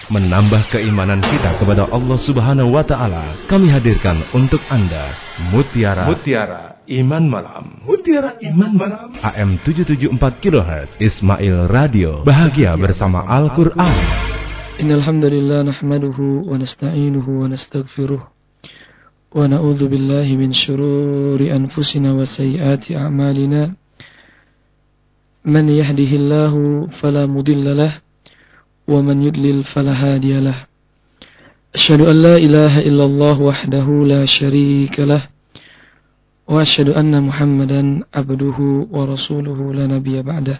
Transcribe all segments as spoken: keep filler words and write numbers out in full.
menambah keimanan kita kepada Allah Subhanahu wa taala, kami hadirkan untuk Anda Mutiara Mutiara Iman Malam. Mutiara Iman Malam. A M tujuh tujuh empat kilohertz Ismail Radio. Bahagia bersama Al-Qur'an. Innal hamdalillah nahmaduhu wa nasta'inuhu wa nastaghfiruh. Wa na'udzu billahi min shururi anfusina wa sayyiati a'malina. Man yahdihillahu fala mudilla lahu wa man yudlil fala hadiya lahu. Asyhadu an la ilaha illallah wahdahu la syarika lahu wa asyhadu anna Muhammadan abduhu wa rasuluhu la nabiyya ba'dah.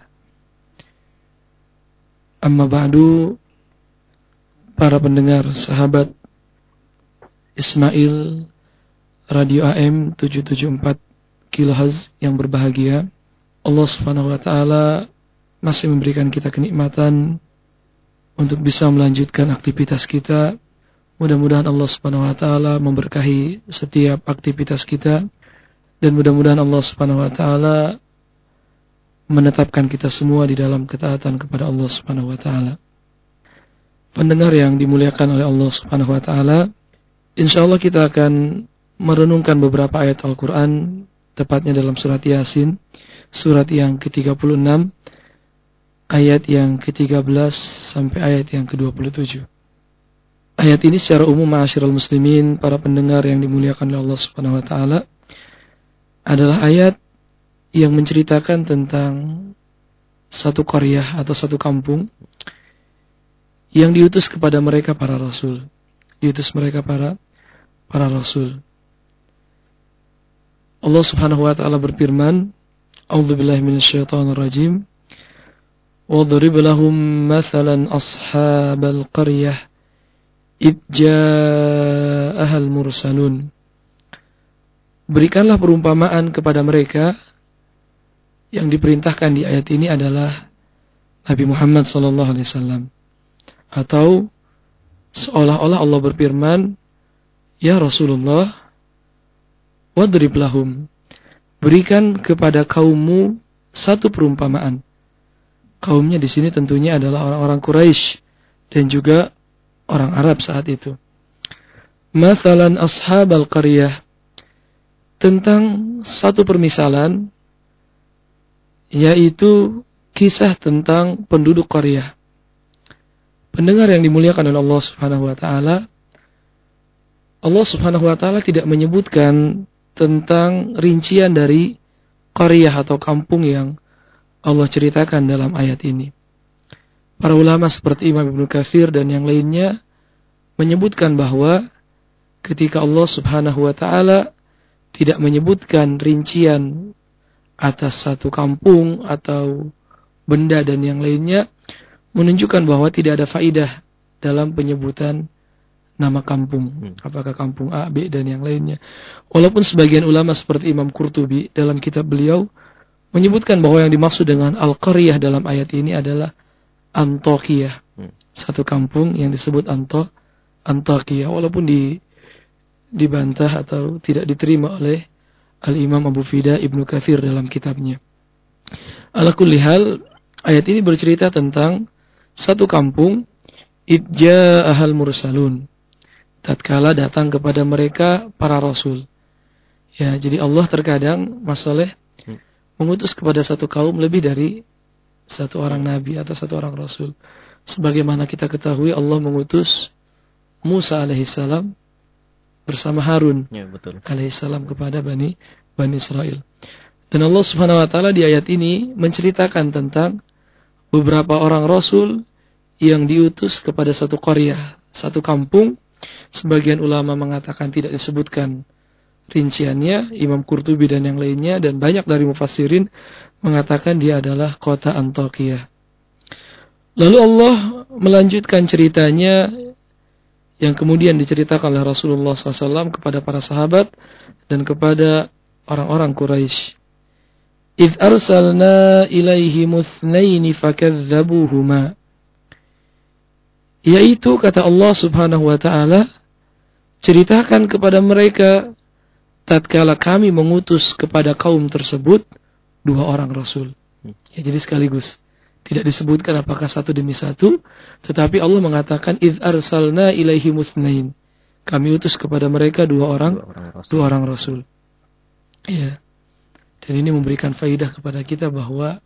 Amma ba'du, para pendengar, sahabat Ismail Radio A M tujuh tujuh empat kilohertz yang berbahagia, Allah Subhanahu wa taala masih memberikan kita kenikmatan untuk bisa melanjutkan aktivitas kita. Mudah-mudahan Allah Subhanahu wa taala memberkahi setiap aktivitas kita, dan mudah-mudahan Allah Subhanahu wa taala menetapkan kita semua di dalam ketaatan kepada Allah Subhanahu wa taala. Pendengar yang dimuliakan oleh Allah Subhanahu wa taala, insyaallah kita akan merenungkan beberapa ayat Al-Qur'an, tepatnya dalam surat Yasin, surat yang ke tiga puluh enam, ayat yang ke tiga belas sampai ayat yang ke dua puluh tujuh. Ayat ini secara umum, ma'asyiral muslimin, para pendengar yang dimuliakan oleh Allah Subhanahu wa taala, adalah ayat yang menceritakan tentang satu qaryah atau satu kampung yang diutus kepada mereka para rasul. Diutus mereka para para rasul. Allah Subhanahu wa taala berfirman, A'udzubillahi minasyaitonir rajim. Wadrib lahum mathalan ashabal qaryah id ja'ahal mursalun. Berikanlah perumpamaan kepada mereka. Yang diperintahkan di ayat ini adalah Nabi Muhammad sallallahu alaihi wasallam. Atau seolah-olah Allah berfirman, ya Rasulullah, wadrib lahum, berikan kepada kaummu satu perumpamaan. Kaumnya di sini tentunya adalah orang-orang Quraisy dan juga orang Arab saat itu. Mathalan ashabal qaryah, tentang satu permisalan, yaitu kisah tentang penduduk qaryah. Pendengar yang dimuliakan oleh Allah Subhanahu wa taala, Allah Subhanahu wa taala tidak menyebutkan tentang rincian dari qaryah atau kampung yang Allah ceritakan dalam ayat ini. Para ulama seperti Imam Ibnu Katsir dan yang lainnya menyebutkan bahwa ketika Allah Subhanahu wa taala tidak menyebutkan rincian atas satu kampung atau benda dan yang lainnya, menunjukkan bahwa tidak ada faidah dalam penyebutan nama kampung. Apakah kampung A, B, dan yang lainnya. Walaupun sebagian ulama seperti Imam Qurtubi dalam kitab beliau menyebutkan bahwa yang dimaksud dengan Al-Qaryah dalam ayat ini adalah Antakiyah. Satu kampung yang disebut Anto, Antakiyah. Walaupun di, dibantah atau tidak diterima oleh Al-Imam Abu Fida Ibnu Katsir dalam kitabnya. Ala kulli hal, ayat ini bercerita tentang satu kampung, idja ahal mursalun, tatkala datang kepada mereka para rasul. Ya, jadi Allah terkadang masalah mengutus kepada satu kaum lebih dari satu orang nabi atau satu orang rasul. Sebagaimana kita ketahui, Allah mengutus Musa alaihissalam bersama Harun ya, betul. alaihissalam kepada Bani Bani Israel. Dan Allah Subhanahu wa taala di ayat ini menceritakan tentang beberapa orang rasul yang diutus kepada satu qaryah, satu kampung. Sebagian ulama mengatakan tidak disebutkan rinciannya, Imam Qurtubi dan yang lainnya, dan banyak dari mufassirin mengatakan dia adalah kota Antakiyah. Lalu Allah melanjutkan ceritanya yang kemudian diceritakan oleh Rasulullah shallallahu alaihi wasallam kepada para sahabat dan kepada orang-orang Quraisy. Idz arsalna ilaihi mutsnaini fakadzabuhuma. Yaitu kata Allah Subhanahu wa taala, ceritakan kepada mereka tatkala kami mengutus kepada kaum tersebut dua orang rasul. Ya, jadi sekaligus Tidak disebutkan apakah satu demi satu, tetapi Allah mengatakan idz arsalna ilaihi mutsnain. Kami utus kepada mereka dua orang, dua orang rasul. Dua orang rasul. Ya. Dan ini memberikan faidah kepada kita bahwa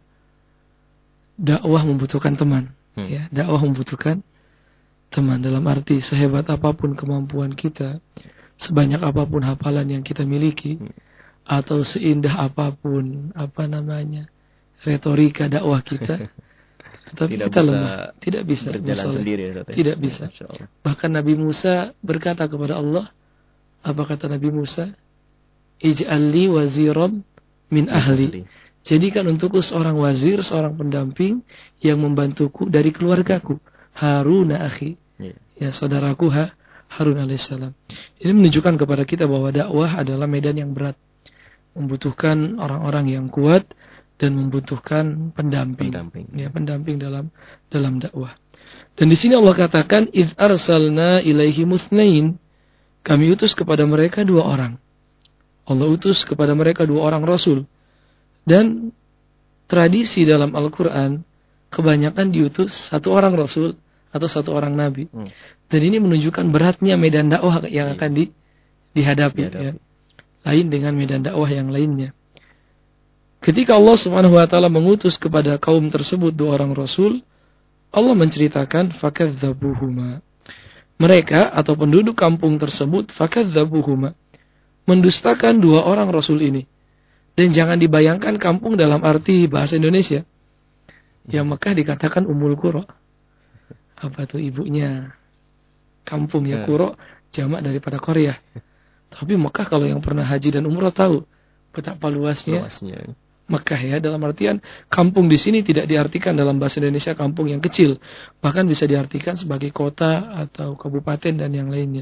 dakwah membutuhkan teman. Hmm. Ya, dakwah membutuhkan teman dalam arti sehebat apapun kemampuan kita, sebanyak apapun hafalan yang kita miliki, hmm. atau seindah apapun apa namanya retorika dakwah kita, tetapi tidak kita bisa lemah, tidak bisa berjalan sendiri, tidak bisa. Bahkan Nabi Musa berkata kepada Allah, apa kata Nabi Musa? Ij'alli waziram min ahli. Jadikan untukku seorang wazir, seorang pendamping yang membantuku dari keluargaku. Harun akhi. Ya, saudaraku ha, Harun alaihissalam. Ini menunjukkan kepada kita bahwa dakwah adalah medan yang berat. Membutuhkan orang-orang yang kuat dan membutuhkan pendamping. Pendamping, ya, pendamping dalam dalam dakwah. Dan di sini Allah katakan idz arsalna ilaihi mutsnain. Kami utus kepada mereka dua orang. Allah utus kepada mereka dua orang rasul. Dan tradisi dalam Al-Quran kebanyakan diutus satu orang rasul atau satu orang nabi. Hmm. Dan ini menunjukkan beratnya medan dakwah yang akan di, dihadapi. dihadapi. Ya. Lain dengan medan dakwah yang lainnya. Ketika Allah Subhanahu wa taala mengutus kepada kaum tersebut dua orang rasul, Allah menceritakan fakadzabuhuma. Mereka atau penduduk kampung tersebut fakadzabuhuma, mendustakan dua orang rasul ini. Dan jangan dibayangkan kampung dalam arti bahasa Indonesia. Yang Mekah dikatakan Ummul Qura. Apa tuh ibunya? Kampung ya, Qura jamak daripada Korea. Tapi Mekah kalau yang pernah haji dan umrah tahu betapa luasnya, luasnya Mekah ya, dalam artian kampung di sini tidak diartikan dalam bahasa Indonesia kampung yang kecil. Bahkan bisa diartikan sebagai kota atau kabupaten dan yang lainnya.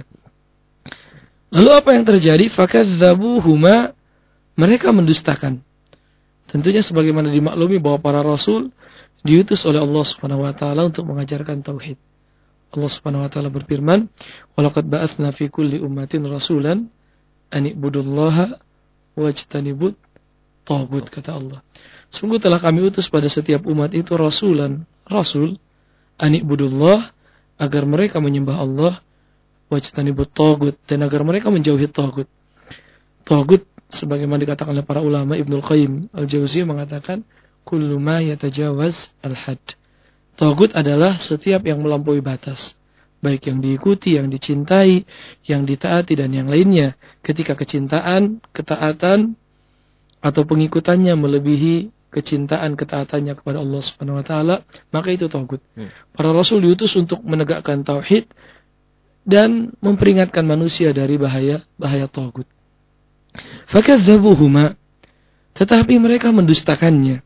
Lalu apa yang terjadi? Fakadzabuhuma, mereka mendustakan. Tentunya sebagaimana dimaklumi bahwa para rasul diutus oleh Allah Subhanahu wa taala untuk mengajarkan tauhid. Allah Subhanahu wa taala berfirman, "Walaqad ba'atsna fi kulli ummatin rasulan an i'budullaha wajtanibut taghut," kata Allah. Sungguh telah kami utus pada setiap umat itu rasulan, rasul an i'budullah, agar mereka menyembah Allah, wajtanibut taghut, dan agar mereka menjauhi taghut. Taghut sebagaimana dikatakan oleh para ulama, Ibnul Qayyim Al-Jauziyah mengatakan kullu ma yatajawaz al-had. Taghut adalah setiap yang melampaui batas, baik yang diikuti, yang dicintai, yang ditaati dan yang lainnya. Ketika kecintaan, ketaatan atau pengikutannya melebihi kecintaan, ketaatannya kepada Allah Subhanahu wa taala, maka itu taghut. Hmm. Para rasul diutus untuk menegakkan tauhid dan memperingatkan manusia dari bahaya bahaya taghut. Fakadzabuhuma, tetapi mereka mendustakannya.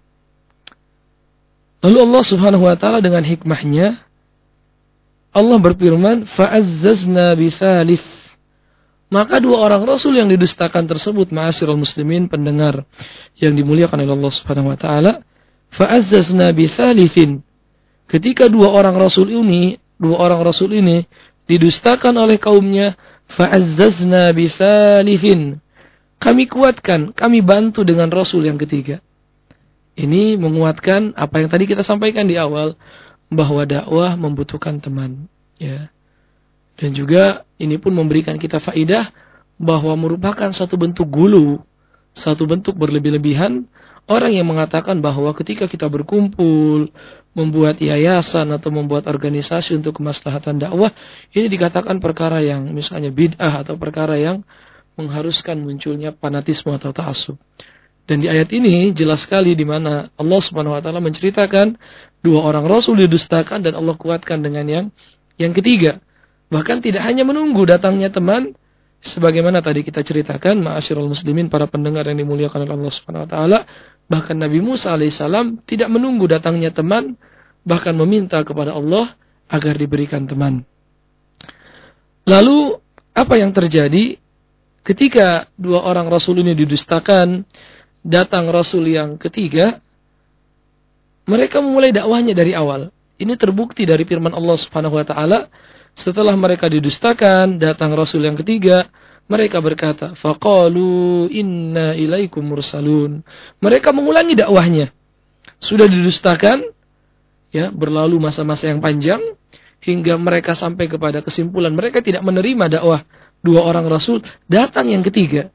Lalu Allah Subhanahu wa taala dengan hikmahnya, Allah berfirman, fa'azzazna bitsalits. Maka dua orang rasul yang didustakan tersebut, ma'asyiral muslimin, pendengar yang dimuliakan oleh Allah Subhanahu wa taala, fa'azzazna bitsalitsin. Ketika dua orang rasul ini, dua orang rasul ini didustakan oleh kaumnya, fa'azzazna bitsalitsin. Kami kuatkan, kami bantu dengan rasul yang ketiga. Ini menguatkan apa yang tadi kita sampaikan di awal, bahwa dakwah membutuhkan teman, ya. Dan juga ini pun memberikan kita faidah bahwa merupakan satu bentuk gulu, satu bentuk berlebih-lebihan orang yang mengatakan bahwa ketika kita berkumpul, membuat yayasan atau membuat organisasi untuk kemaslahatan dakwah, ini dikatakan perkara yang misalnya bid'ah atau perkara yang mengharuskan munculnya fanatisme atau ta'assub. Dan di ayat ini jelas sekali di mana Allah Subhanahu wa taala menceritakan dua orang rasul didustakan dan Allah kuatkan dengan yang yang ketiga. Bahkan tidak hanya menunggu datangnya teman, sebagaimana tadi kita ceritakan, ma'asyiral muslimin, para pendengar yang dimuliakan oleh Allah Subhanahu wa taala, bahkan Nabi Musa alaihissalam tidak menunggu datangnya teman, bahkan meminta kepada Allah agar diberikan teman. Lalu apa yang terjadi ketika dua orang rasul ini didustakan? Datang rasul yang ketiga, mereka memulai dakwahnya dari awal. Ini terbukti dari firman Allah Subhanahu wa taala, setelah mereka didustakan, datang rasul yang ketiga, mereka berkata, faqalu inna ilaikum mursalun. Mereka mengulangi dakwahnya. Sudah didustakan, ya, berlalu masa-masa yang panjang hingga mereka sampai kepada kesimpulan mereka tidak menerima dakwah dua orang rasul. Datang yang ketiga,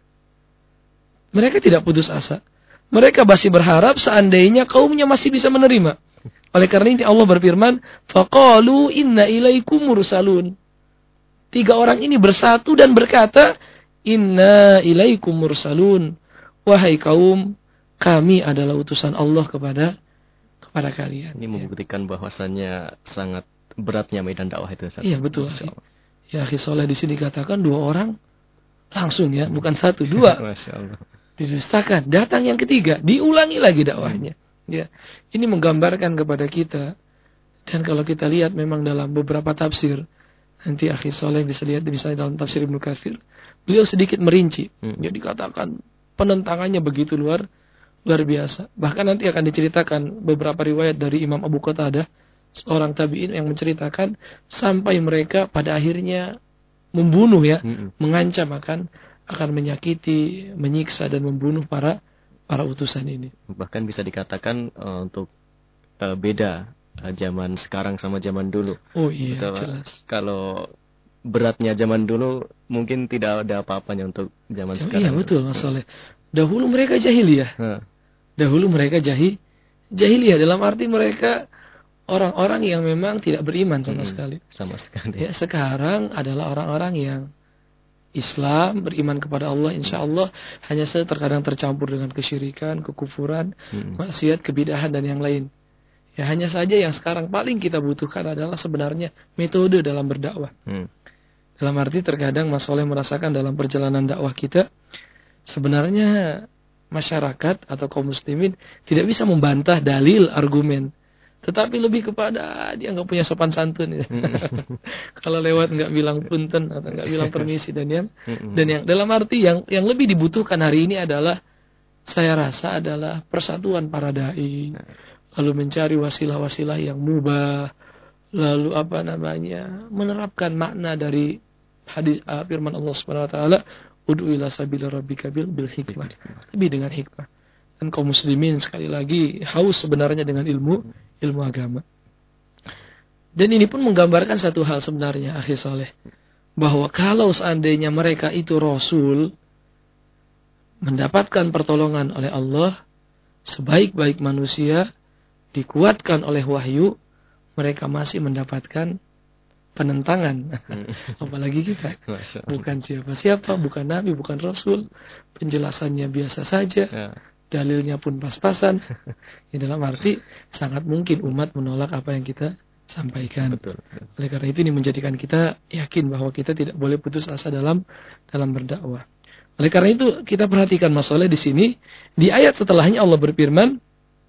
mereka tidak putus asa. Mereka masih berharap seandainya kaumnya masih bisa menerima. Oleh karena itu Allah berfirman, faqalu inna ilaikum mursalun. Tiga orang ini bersatu dan berkata, inna ilaikum mursalun. Wahai kaum, kami adalah utusan Allah kepada kepada kalian. Ini membuktikan bahwasannya sangat beratnya medan dakwah itu. Iya, betul. Ya, akhi soleh di sini dikatakan dua orang langsung ya, bukan satu, dua. Masya Allah. Didustakan, datang yang ketiga, diulangi lagi dakwahnya. Ya, ini menggambarkan kepada kita. Dan kalau kita lihat memang dalam beberapa tafsir, nanti akhi soleh bisa lihat misalnya dalam tafsir Ibnu Katsir, beliau sedikit merinci. Hmm. Dia dikatakan penentangannya begitu luar luar biasa. Bahkan nanti akan diceritakan beberapa riwayat dari Imam Abu Qatadah, seorang tabi'in yang menceritakan sampai mereka pada akhirnya membunuh ya, hmm. mengancam akan akan menyakiti, menyiksa dan membunuh para para utusan ini. Bahkan bisa dikatakan uh, untuk uh, beda uh, zaman sekarang sama zaman dulu. Oh iya, betul, jelas. Kalau beratnya zaman dulu mungkin tidak ada apa-apanya untuk zaman Jauh, sekarang. Iya betul masalah. Dahulu mereka jahiliyah. Hmm. Dahulu mereka jahil jahiliyah dalam arti mereka orang-orang yang memang tidak beriman sama hmm, sekali. Sama sekali. Ya, sekarang adalah orang-orang yang Islam, beriman kepada Allah, insya Allah hanya saja terkadang tercampur dengan kesyirikan, kekufuran, hmm. maksiat, kebidahan dan yang lain. Ya hanya saja yang sekarang paling kita butuhkan adalah sebenarnya metode dalam berdakwah. Hmm. Dalam arti terkadang Mas Soleh merasakan dalam perjalanan dakwah kita, sebenarnya masyarakat atau kaum muslimin tidak bisa membantah dalil, argumen. Tetapi lebih kepada dia nggak punya sopan santun. Kalau lewat nggak bilang punten atau nggak bilang permisi dan yang dan yang dalam arti yang yang lebih dibutuhkan hari ini adalah, saya rasa adalah persatuan para dai, lalu mencari wasilah-wasilah yang mubah, lalu apa namanya menerapkan makna dari hadis uh, firman Allah Subhanahu wa taala, ud'u ila sabili rabbika bil hikmah, lebih dengan hikmah. Dan kaum muslimin sekali lagi haus sebenarnya dengan ilmu ilmu agama. Dan ini pun menggambarkan satu hal sebenarnya, akhi saleh, bahwa kalau seandainya mereka itu rasul mendapatkan pertolongan oleh Allah, sebaik-baik manusia, dikuatkan oleh wahyu, mereka masih mendapatkan penentangan. Apalagi kita bukan siapa-siapa, bukan nabi, bukan rasul, penjelasannya biasa saja, dalilnya pun pas-pasan. Ini dalam arti sangat mungkin umat menolak apa yang kita sampaikan. Betul, betul. Oleh karena itu ini menjadikan kita yakin bahwa kita tidak boleh putus asa dalam dalam berdakwah. Oleh karena itu kita perhatikan masalah di sini, di ayat setelahnya Allah berfirman,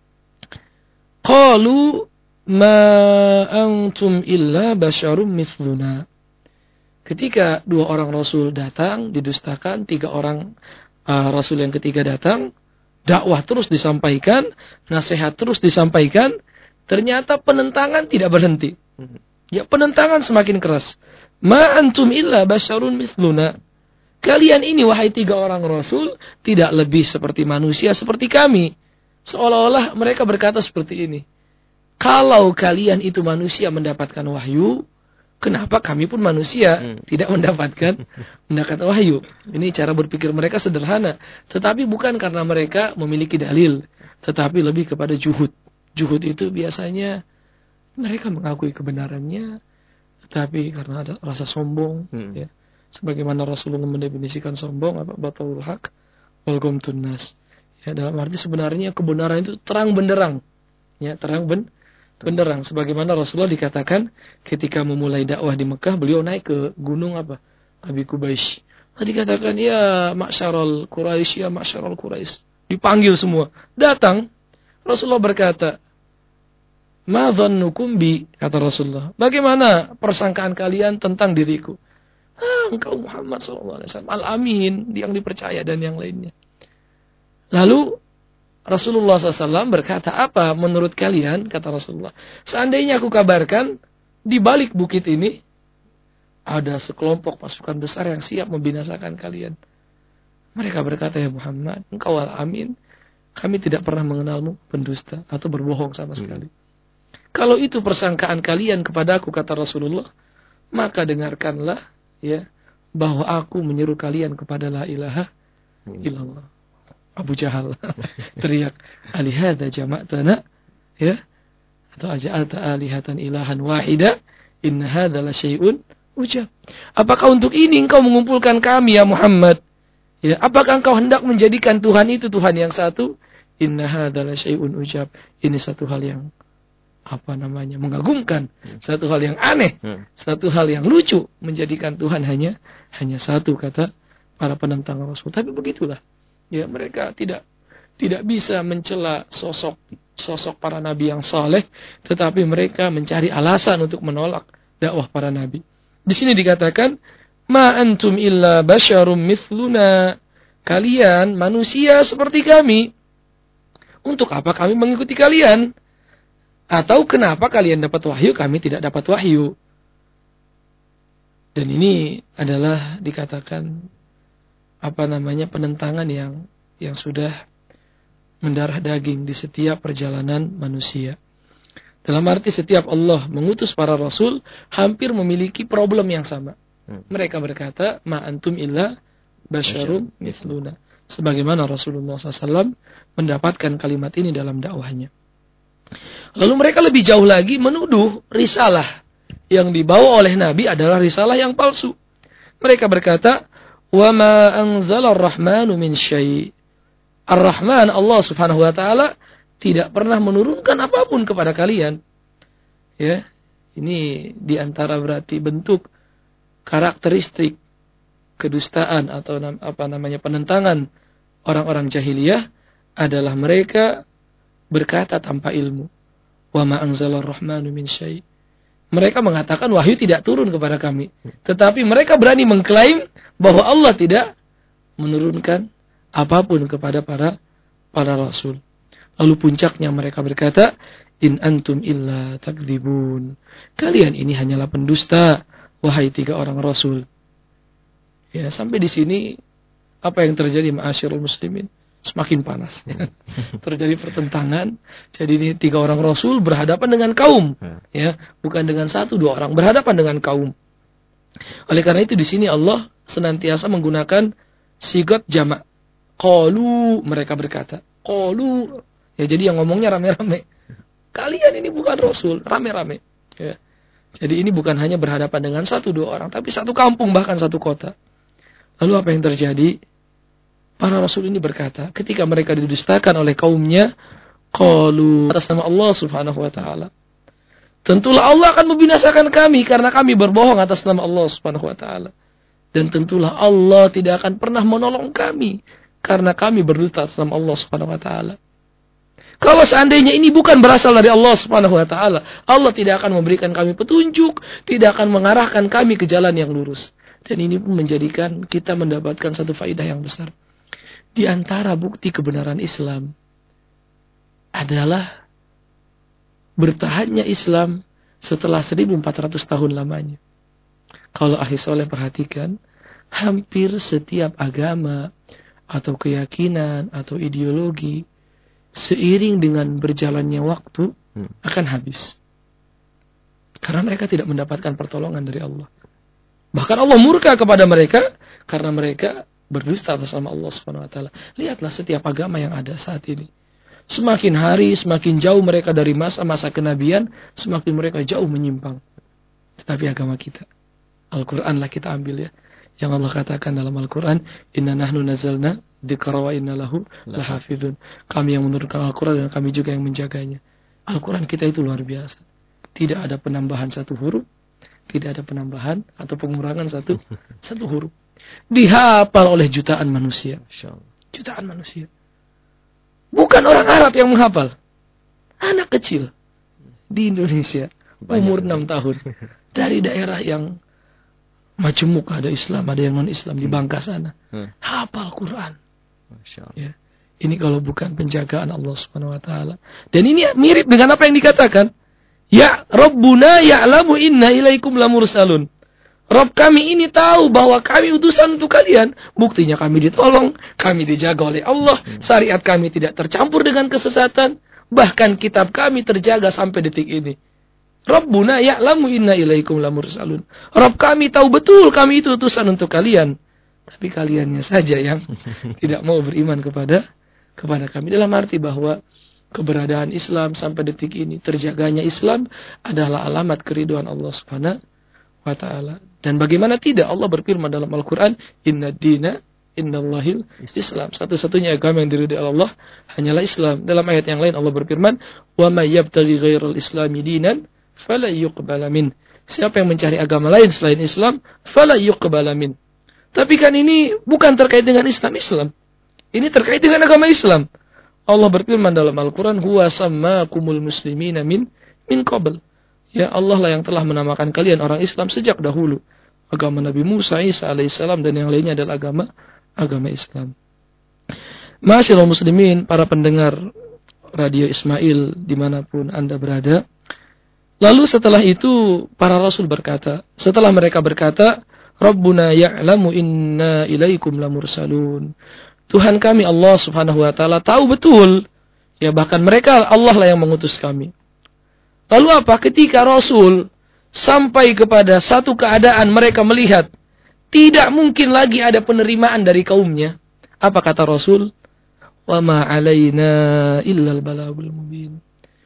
qalu ma antum illa basyarum mithluna. Ketika dua orang rasul datang, didustakan, tiga orang uh, rasul yang ketiga datang, dakwah terus disampaikan, nasihat terus disampaikan, ternyata penentangan tidak berhenti. Ya, penentangan semakin keras. Ma antum illa basyarun mithluna. Kalian ini wahai tiga orang rasul tidak lebih seperti manusia seperti kami. Seolah-olah mereka berkata seperti ini. Kalau kalian itu manusia mendapatkan wahyu, kenapa kami pun manusia hmm. tidak mendapatkan mendapatkan wahyu? Ini cara berpikir mereka sederhana, tetapi bukan karena mereka memiliki dalil, tetapi lebih kepada juhud. Juhud itu biasanya mereka mengakui kebenarannya, tetapi karena ada rasa sombong, hmm. ya. Sebagaimana Rasulullah mendefinisikan sombong apa batalul haq wal ghamtun nas. Ya, dalam arti sebenarnya kebenaran itu terang benderang. Ya, terang ben benderang. Sebagaimana Rasulullah dikatakan ketika memulai dakwah di Mekah, beliau naik ke gunung apa? Abi Kubaish. Dikatakan ya ma'syarul Quraisy, ya ma'syarul Quraisy. Dipanggil semua. Datang. Rasulullah berkata, "Ma dhannukum bi?" kata Rasulullah. Bagaimana persangkaan kalian tentang diriku? Ah, engkau Muhammad sallallahu alaihi wasallam, Al-Amin, yang dipercaya dan yang lainnya. Lalu Rasulullah shallallahu alaihi wasallam berkata, apa menurut kalian, kata Rasulullah, seandainya aku kabarkan di balik bukit ini ada sekelompok pasukan besar yang siap membinasakan kalian. Mereka berkata, ya Muhammad, engkau Al-Amin, kami tidak pernah mengenalmu pendusta atau berbohong sama sekali. Hmm. Kalau itu persangkaan kalian kepadaku, kata Rasulullah, maka dengarkanlah ya bahwa aku menyeru kalian kepada la ilaha illallah. Abu Jahal teriak, alihada jama'tana, ya, atau aja'alta alihatan ilahan wahida, inna hadza la syai'un ujab. Apakah untuk ini engkau mengumpulkan kami ya Muhammad? Ya, apakah engkau hendak menjadikan Tuhan itu Tuhan yang satu? Inna hadza la syai'un ujab. Ini satu hal yang apa namanya? Mengagumkan, hmm. satu hal yang aneh, hmm. satu hal yang lucu, menjadikan Tuhan hanya hanya satu, kata para penentang Rasul. Tapi begitulah. Ya, mereka tidak tidak bisa mencela sosok sosok para nabi yang saleh, tetapi mereka mencari alasan untuk menolak dakwah para nabi. Di sini dikatakan, ma antum illa basyarum mithluna. Kalian manusia seperti kami. Untuk apa kami mengikuti kalian? Atau kenapa kalian dapat wahyu, kami tidak dapat wahyu? Dan ini adalah dikatakan apa namanya penentangan yang yang sudah mendarah daging di setiap perjalanan manusia. Dalam arti setiap Allah mengutus para rasul hampir memiliki problem yang sama. Mereka berkata, ma antum illa basyarum mithluna. Sebagaimana Rasulullah shallallahu alaihi wasallam mendapatkan kalimat ini dalam dakwahnya. Lalu mereka lebih jauh lagi menuduh risalah yang dibawa oleh Nabi adalah risalah yang palsu. Mereka berkata, wa ma anzala ar-rahmanu min syai'. Ar-Rahman, Allah Subhanahu wa taala, tidak pernah menurunkan apapun kepada kalian. Ya, ini diantara berarti bentuk karakteristik kedustaan atau apa namanya penentangan orang-orang jahiliyah adalah mereka berkata tanpa ilmu. Wa ma anzalar rahmanu min syai'. Mereka mengatakan wahyu tidak turun kepada kami, tetapi mereka berani mengklaim bahwa Allah tidak menurunkan apapun kepada para para rasul. Lalu puncaknya mereka berkata, in antum illa takdzibun. Kalian ini hanyalah pendusta, wahai tiga orang rasul. Ya, sampai di sini apa yang terjadi ma'asyiral muslimin? Semakin panas. Ya. Terjadi pertentangan. Jadi ini tiga orang rasul berhadapan dengan kaum, ya, bukan dengan satu dua orang, berhadapan dengan kaum. Oleh karena itu di sini Allah senantiasa menggunakan sigat jamak. Qalu, mereka berkata. Qalu, ya, jadi yang ngomongnya rame-rame. Kalian ini bukan rasul, rame-rame. Ya. Jadi ini bukan hanya berhadapan dengan satu dua orang, tapi satu kampung, bahkan satu kota. Lalu apa yang terjadi? Para rasul ini berkata, ketika mereka didustakan oleh kaumnya, qalu, atas nama Allah Subhanahu wa taala, tentulah Allah akan membinasakan kami karena kami berbohong atas nama Allah Subhanahu wa taala. Dan tentulah Allah tidak akan pernah menolong kami karena kami berdusta atas nama Allah Subhanahu wa taala. Kalau seandainya ini bukan berasal dari Allah Subhanahu wa taala, Allah tidak akan memberikan kami petunjuk, tidak akan mengarahkan kami ke jalan yang lurus. Dan ini pun menjadikan kita mendapatkan satu faedah yang besar. Di antara bukti kebenaran Islam adalah bertahannya Islam setelah seribu empat ratus tahun lamanya. Kalau akhi soleh perhatikan, hampir setiap agama atau keyakinan atau ideologi seiring dengan berjalannya waktu akan habis. Karena mereka tidak mendapatkan pertolongan dari Allah. Bahkan Allah murka kepada mereka karena mereka berdusta atas nama Allah Subhanahu wa taala. Lihatlah setiap agama yang ada saat ini. Semakin hari semakin jauh mereka dari masa-masa kenabian, semakin mereka jauh menyimpang. Tetapi agama kita, Al-Qur'an lah kita ambil ya. Yang Allah katakan dalam Al-Qur'an, "Inna nahnu nazzalna dzikra wa inna lahu lahafizun." Kami yang menurunkan Al-Qur'an dan kami juga yang menjaganya. Al-Qur'an kita itu luar biasa. Tidak ada penambahan satu huruf, tidak ada penambahan atau pengurangan satu satu huruf. Dihafal oleh jutaan manusia. Jutaan manusia. Bukan orang Arab yang menghafal. Anak kecil di Indonesia, banyak, umur enam tahun. Dari daerah yang majemuk, ada Islam, ada yang non-Islam, di Bangka sana. Hafal Quran. Ya. Ini kalau bukan penjagaan Allah Subhanahu wa taala. Dan ini mirip dengan apa yang dikatakan. Ya Rabbuna ya'lamu inna ilaikum lamursalun. Rabb kami ini tahu bahwa kami utusan untuk kalian. Buktinya kami ditolong, kami dijaga oleh Allah. Syariat kami tidak tercampur dengan kesesatan. Bahkan kitab kami terjaga sampai detik ini. Rabbuna ya'lamu inna ilaikum lamursalun. Rabb kami tahu betul kami itu utusan untuk kalian. Tapi kaliannya saja yang tidak mau beriman kepada kepada kami. Dalam arti bahwa keberadaan Islam sampai detik ini, terjaganya Islam adalah alamat keriduan Allah Subhanahu wa taala. Dan bagaimana tidak, Allah berfirman dalam Al-Qur'an, "Inna dina innallahil Islam." Satu-satunya agama yang diridhai Allah hanyalah Islam. Dalam ayat yang lain Allah berfirman, "Wa may yabtaghi ghairal islami dinan fala yuqbala min." Siapa yang mencari agama lain selain Islam, fala yuqbala min. Tapi kan ini bukan terkait dengan Islam-Islam. Ini terkait dengan agama Islam. Allah berfirman dalam Al-Quran, "Huwa sammakumul muslimina min min qabl." Ya, Allah lah yang telah menamakan kalian orang Islam sejak dahulu. Agama Nabi Musa, Isa alaihissalam dan yang lainnya adalah agama agama Islam. Ma'asyiral muslimin, para pendengar Radio Ismail dimanapun Anda berada. Lalu setelah itu para Rasul berkata, setelah mereka berkata, Rabbuna ya'lamu inna ilaikum lamursalun. Tuhan kami Allah Subhanahu wa taala tahu betul, ya bahkan mereka Allah lah yang mengutus kami. Lalu apa? Ketika Rasul sampai kepada satu keadaan mereka melihat tidak mungkin lagi ada penerimaan dari kaumnya, apa kata Rasul? Wa ma 'alaina illal balagul mubin.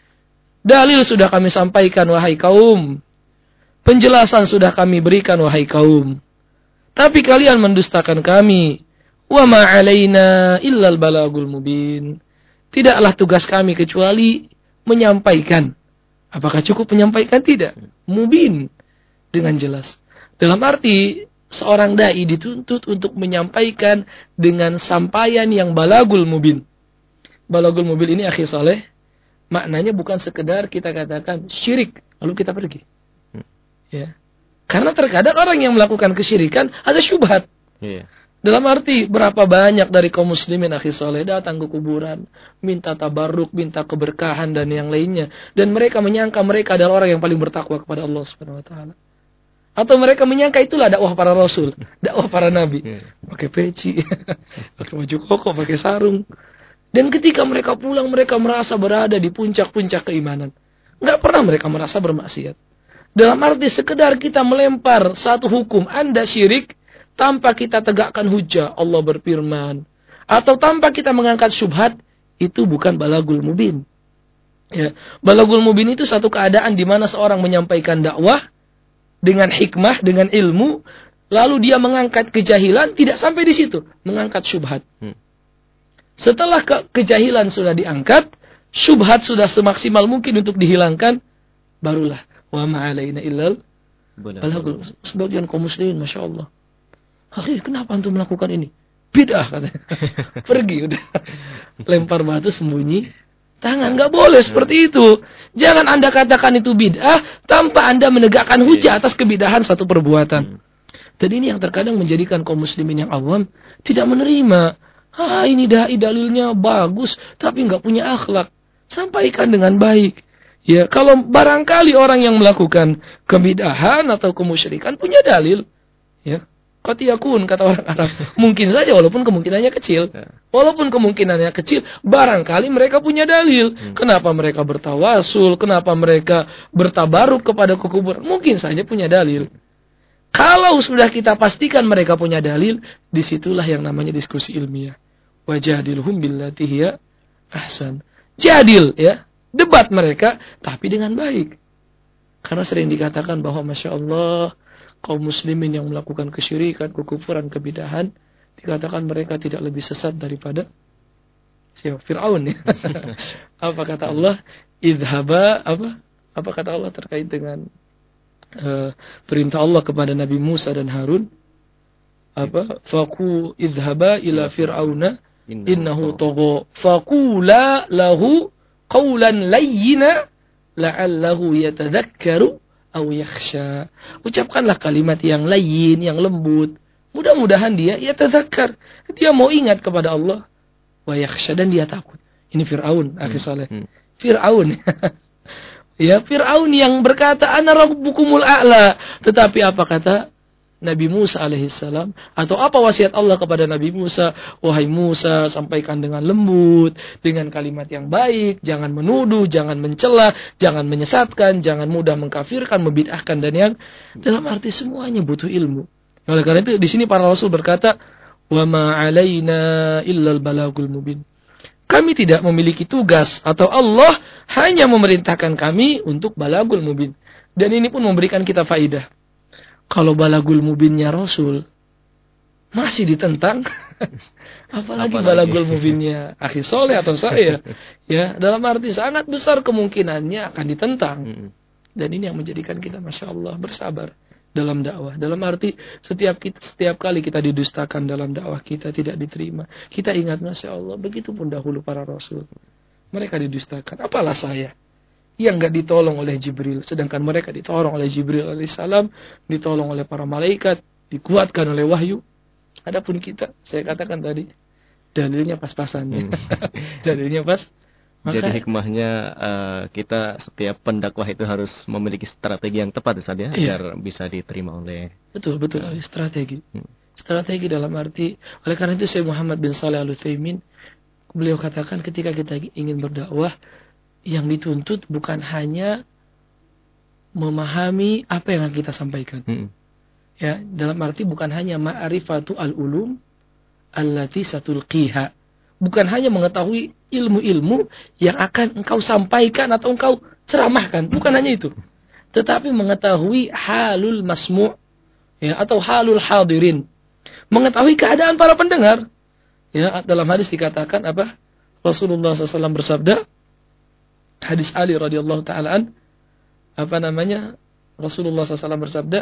Dalil sudah kami sampaikan wahai kaum. Penjelasan sudah kami berikan wahai kaum. Tapi kalian mendustakan kami. Wa ma 'alaina illal balagul mubin. Tidaklah tugas kami kecuali menyampaikan. Apakah cukup menyampaikan? Tidak. Mubin, dengan jelas. Dalam arti seorang dai dituntut untuk menyampaikan dengan sampaian yang balagul mubin. Balagul mubin ini akhi saleh, maknanya bukan sekedar kita katakan syirik lalu kita pergi. Ya. Karena terkadang orang yang melakukan kesyirikan ada syubhat. Yeah. Dalam arti berapa banyak dari kaum muslimin akhi saleh datang ke kuburan, minta tabarruk, minta keberkahan dan yang lainnya, dan mereka menyangka mereka adalah orang yang paling bertakwa kepada Allah Subhanahu wa taala. Atau mereka menyangka itulah dakwah para rasul, dakwah para nabi. Yeah. Pakai peci, pakai baju koko, pakai sarung. Dan ketika mereka pulang mereka merasa berada di puncak-puncak keimanan. Enggak pernah mereka merasa bermaksiat. Dalam arti sekedar kita melempar satu hukum, Anda syirik, tanpa kita tegakkan hujah, Allah berfirman. Atau tanpa kita mengangkat syubhat, itu bukan balagul mubin. Ya. Balagul mubin itu satu keadaan di mana seorang menyampaikan dakwah dengan hikmah, dengan ilmu, lalu dia mengangkat kejahilan, tidak sampai di situ, mengangkat syubhat. Hmm. Setelah ke- kejahilan sudah diangkat, syubhat sudah semaksimal mungkin untuk dihilangkan, barulah wa ma'alaina illal balagul. Sebagian kaum muslimin, Masya Allah, akhirnya kenapa antum melakukan ini? Bid'ah katanya. Pergi udah. Lempar batu sembunyi tangan. Gak boleh seperti itu. Jangan Anda katakan itu bid'ah tanpa Anda menegakkan hujah atas kebidahan satu perbuatan. Dan ini yang terkadang menjadikan kaum muslimin yang awam tidak menerima. Ah, ini dai dalilnya bagus tapi gak punya akhlak. Sampaikan dengan baik. Ya, kalau barangkali orang yang melakukan kebidahan atau kemusyrikan punya dalil, ya, qad yakun kata orang Arab, mungkin saja walaupun kemungkinannya kecil. Walaupun kemungkinannya kecil, barangkali mereka punya dalil. Hmm. Kenapa mereka bertawasul, kenapa mereka bertabaruk kepada kuburan? Mungkin saja punya dalil. Kalau sudah kita pastikan mereka punya dalil, disitulah yang namanya diskusi ilmiah. Wajadilhum billati hiya ahsan. Jadil, ya. Debat mereka, tapi dengan baik. Karena sering dikatakan bahwa Masya Allah, kaum muslimin yang melakukan kesyirikan, kekufuran, kebidahan, dikatakan mereka tidak lebih sesat daripada siapa? Fir'aun. Ya. Apa kata Allah? Idhaba, apa? Apa kata Allah terkait dengan uh, perintah Allah kepada Nabi Musa dan Harun? Apa? Faku idhaba ila fir'auna innahu tagha faqula lahu qawlan layyina la'allahu yatadhakkaru aw yakhsha. Ucapkanlah kalimat yang layyin, yang lembut. Mudah-mudahan dia yatadzakkar, dia mau ingat kepada Allah, wa yakhsha, dan dia takut. Ini Fir'aun, akhi saleh. Hmm. Fir'aun. Ya, Fir'aun yang berkata ana rabbukumul a'la, tetapi apa kata Nabi Musa alaihissalam, atau apa wasiat Allah kepada Nabi Musa? Wahai Musa, sampaikan dengan lembut, dengan kalimat yang baik, jangan menuduh, jangan mencela, jangan menyesatkan, jangan mudah mengkafirkan, membid'ahkan, dan yang dalam arti semuanya butuh ilmu. Oleh karena itu di sini para rasul berkata, wa ma 'alaina illal balagul mubin. Kami tidak memiliki tugas, atau Allah hanya memerintahkan kami untuk balagul mubin. Dan ini pun memberikan kita faidah. Kalau balagul mubinnya Rasul masih ditentang, apalagi Apalagi. balagul mubinnya akhi soleh atau saya, ya dalam arti sangat besar kemungkinannya akan ditentang. Dan ini yang menjadikan kita masya Allah bersabar dalam dakwah. Dalam arti setiap kita, setiap kali kita didustakan dalam dakwah kita tidak diterima, kita ingat masya Allah begitupun dahulu para Rasul, mereka didustakan. Apalah saya yang enggak ditolong oleh Jibril, sedangkan mereka ditolong oleh Jibril alaihissalam, ditolong oleh para malaikat, dikuatkan oleh wahyu. Adapun kita, saya katakan tadi, dalilnya pas-pasannya. Hmm. dalilnya pas. Maka, jadi hikmahnya uh, kita setiap pendakwah itu harus memiliki strategi yang tepat Ustaz ya, iya. agar bisa diterima oleh. Betul, betul, uh, strategi. Hmm. Strategi dalam arti, oleh karena itu Syekh Muhammad bin Shalih Al-Utsaimin, beliau katakan ketika kita ingin berdakwah, yang dituntut bukan hanya memahami apa yang kita sampaikan. Hmm. Ya, dalam arti bukan hanya ma'rifatu al-ulum allati satulqiha. Bukan hanya mengetahui ilmu-ilmu yang akan engkau sampaikan atau engkau ceramahkan, bukan hanya itu. Tetapi mengetahui halul masmu' ya, atau halul hadirin. Mengetahui keadaan para pendengar. Ya, dalam hadis dikatakan apa? Rasulullah shallallahu alaihi wasallam bersabda, hadis Ali radhiyallahu ta'alaan, apa namanya, Rasulullah shallallahu alaihi wasallam bersabda,